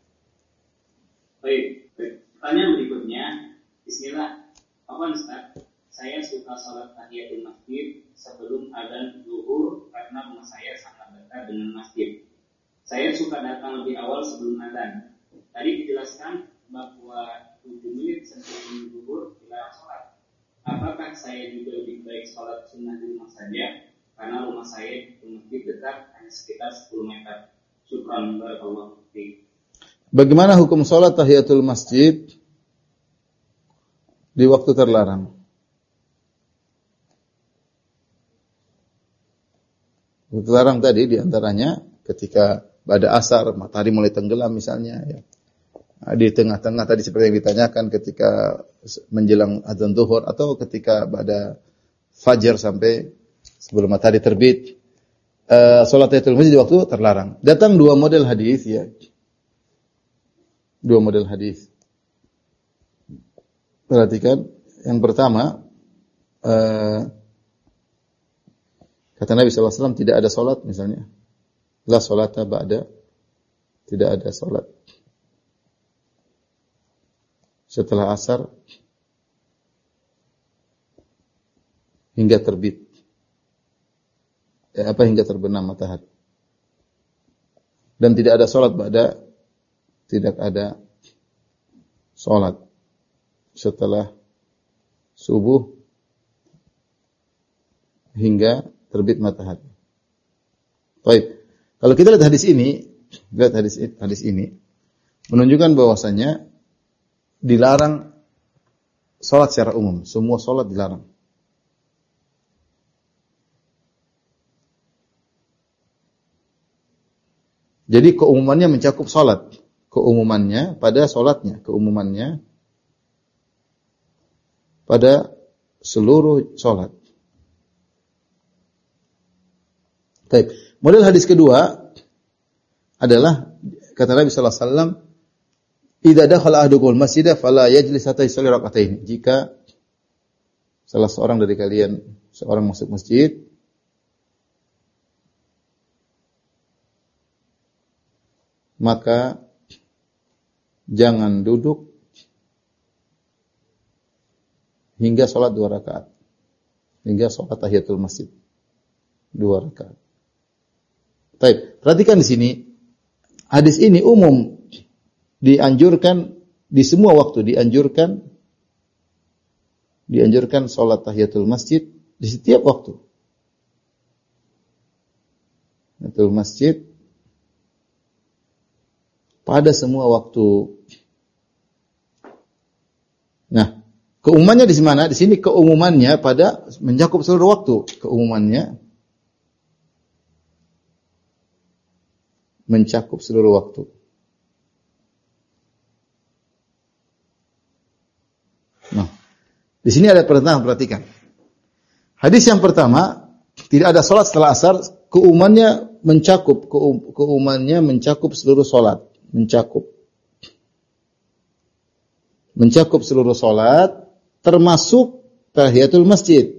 Baik, baik. Pertanyaan berikutnya, bismillah. Apa Ustaz? Saya suka sholat tahiyatul masjid sebelum azan zuhur karena rumah saya sangat dekat dengan masjid. Saya suka datang lebih awal sebelum azan. Tadi dijelaskan bahwa tujuh menit sebelum zuhur dilarang sholat. Apakah saya juga lebih baik sholat sunnah di rumah saja? Karena rumah saya di masjid dekat hanya sekitar sepuluh meter. Syukran barakallahu fiik. Bagaimana hukum sholat tahiyatul masjid di waktu terlarang? Terlarang tadi diantaranya ketika pada asar matahari mulai tenggelam misalnya, ya. Di tengah-tengah tadi seperti yang ditanyakan ketika menjelang azan zuhur atau ketika pada fajar sampai sebelum matahari terbit. Uh, sholat tahiyatul masjid di waktu terlarang. Datang dua model hadis ya. Dua model hadis. Perhatikan, yang pertama uh, kata Nabi sallallahu alaihi wasallam tidak ada salat misalnya. La salata ba'da, tidak ada salat setelah asar hingga terbit. Ya, apa hingga terbenam matahari. Dan tidak ada salat ba'da, tidak ada salat setelah subuh hingga terbit matahari. Baik. Kalau kita lihat hadis ini, lihat hadis hadis ini menunjukkan bahwasanya dilarang salat secara umum, semua salat dilarang. Jadi keumumannya mencakup salat. Keumumannya pada salatnya, keumumannya pada seluruh salat. Baik. Model hadis kedua adalah kata Nabi sallallahu alaihi wasallam, "Idza dakhala ahadukumul masjida fala yajlis hatta yusalli rak'atain." Jika salah seorang dari kalian seorang masuk masjid, maka jangan duduk hingga salat dua rakaat. Hingga salat tahiyatul masjid. Dua rakaat. Baik, perhatikan di sini. Hadis ini umum, dianjurkan di semua waktu, dianjurkan dianjurkan salat tahiyatul masjid di setiap waktu. Tahiyatul masjid pada semua waktu. Nah, keumumannya di mana? Di sini keumumannya pada mencakup seluruh waktu. Keumumannya mencakup seluruh waktu. Nah, di sini ada pertanyaan, perhatikan. Hadis yang pertama, tidak ada salat setelah asar, keumumannya mencakup, keum, keumumannya mencakup seluruh salat, mencakup. Mencakup seluruh salat, termasuk tahiyatul masjid.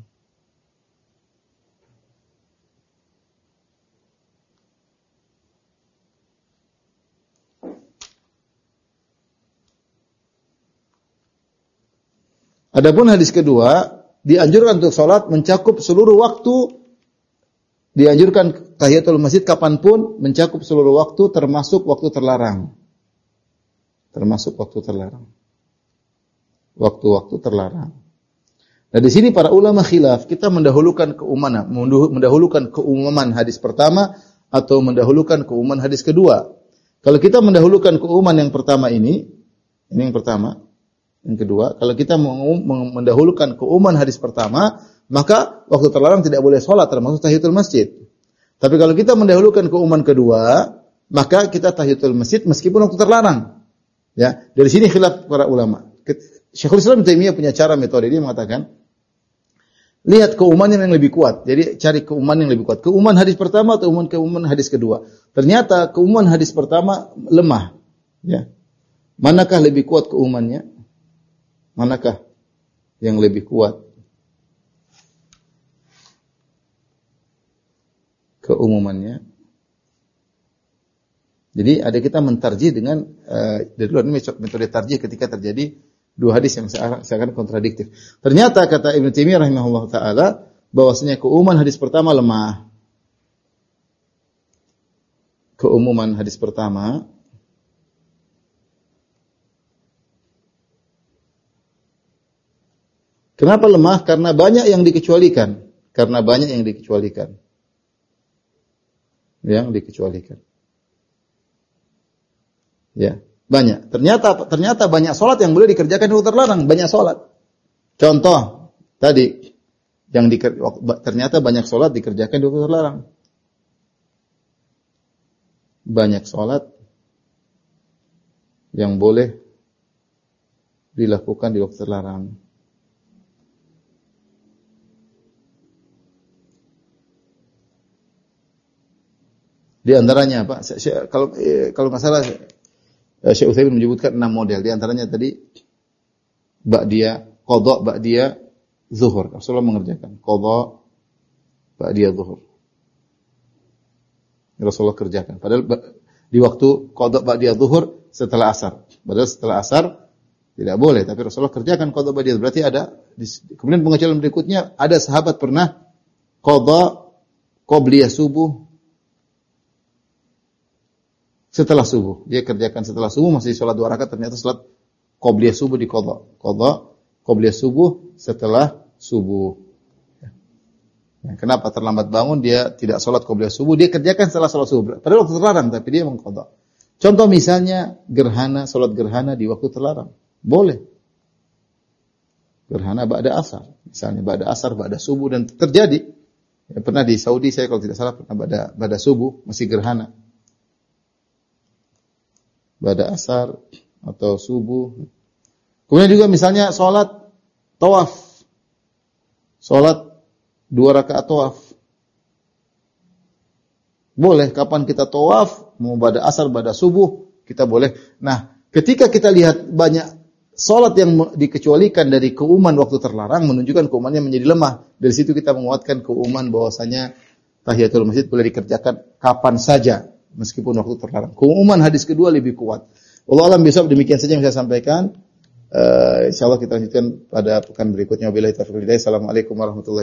Adapun hadis kedua, dianjurkan untuk salat mencakup seluruh waktu, dianjurkan tahiyatul masjid kapanpun, mencakup seluruh waktu termasuk waktu terlarang. Termasuk waktu terlarang. Waktu-waktu terlarang. Nah, di sini para ulama khilaf, kita mendahulukan keumuman, mendahulukan keumuman hadis pertama atau mendahulukan keumuman hadis kedua. Kalau kita mendahulukan keumuman yang pertama ini, ini yang pertama. Yang kedua, kalau kita mendahulukan keumuman hadis pertama, maka waktu terlarang tidak boleh sholat, termasuk tahiyatul masjid. Tapi kalau kita mendahulukan keumuman kedua, maka kita tahiyatul masjid meskipun waktu terlarang. Ya, dari sini khilaf para ulama. Syekhul Islam Taimiyah punya cara metode, dia mengatakan, lihat keumuman yang lebih kuat. Jadi cari keumuman yang lebih kuat. Keumuman hadis pertama atau keumuman keumuman hadis kedua. Ternyata keumuman hadis pertama lemah. Ya, manakah lebih kuat keumumannya? Manakah yang lebih kuat keumumannya? Jadi ada kita mentarjih dengan uh, dari luar ini metode tarjih ketika terjadi dua hadis yang seakan kontradiktif. Ternyata kata Ibnu Taimiyah rahimahullah taala bahwasanya keumuman hadis pertama lemah. Keumuman hadis pertama kenapa lemah? Karena banyak yang dikecualikan. Karena banyak yang dikecualikan. Yang dikecualikan. Ya, banyak. Ternyata ternyata banyak salat yang boleh dikerjakan di waktu terlarang, banyak salat. Contoh tadi yang di, ternyata banyak salat dikerjakan di waktu terlarang. Banyak salat yang boleh dilakukan di waktu terlarang. Di antaranya apa? Kalau kalau nggak salah Syekh Utsaimin menyebutkan enam model. Di antaranya tadi ba'diyah, qadha ba'diyah zuhur. Rasulullah mengerjakan qadha ba'diyah zuhur. Rasulullah kerjakan. Padahal di waktu qadha ba'diyah zuhur setelah asar. Padahal setelah asar tidak boleh, tapi Rasulullah kerjakan qadha ba'diyah. Berarti ada kemudian pengecualian berikutnya ada sahabat pernah qadha qabliyah subuh setelah subuh. Dia kerjakan setelah subuh, masih sholat dua rakaat, ternyata sholat qobliyah subuh di qadha. Qadha qobliyah subuh setelah subuh. Ya, kenapa terlambat bangun, dia tidak sholat qobliyah subuh, dia kerjakan setelah sholat subuh. Padahal waktu terlarang, tapi dia mengqadha. Contoh misalnya gerhana, sholat gerhana di waktu terlarang. Boleh. Gerhana ba'da asar. Misalnya ba'da asar, ba'da subuh, dan terjadi. Ya, pernah di Saudi, saya kalau tidak salah, pernah ba'da, ba'da subuh, masih gerhana. pada asar atau subuh. Kemudian juga misalnya sholat tawaf. Sholat dua rakaat tawaf. Boleh kapan kita tawaf, mau pada asar, pada subuh, kita boleh. Nah, ketika kita lihat banyak sholat yang dikecualikan dari keumuman waktu terlarang, menunjukkan keumumannya menjadi lemah. Dari situ kita menguatkan keumuman bahwasanya tahiyatul masjid boleh dikerjakan kapan saja, meskipun waktu terlarang. Keumuman hadis kedua lebih kuat. Allah alam, besok demikian saja yang saya sampaikan. Uh, insyaallah kita lanjutkan pada pekan berikutnya. Wabillahi taufiq wal hidayah. Assalamualaikum warahmatullahi wabarakatuh.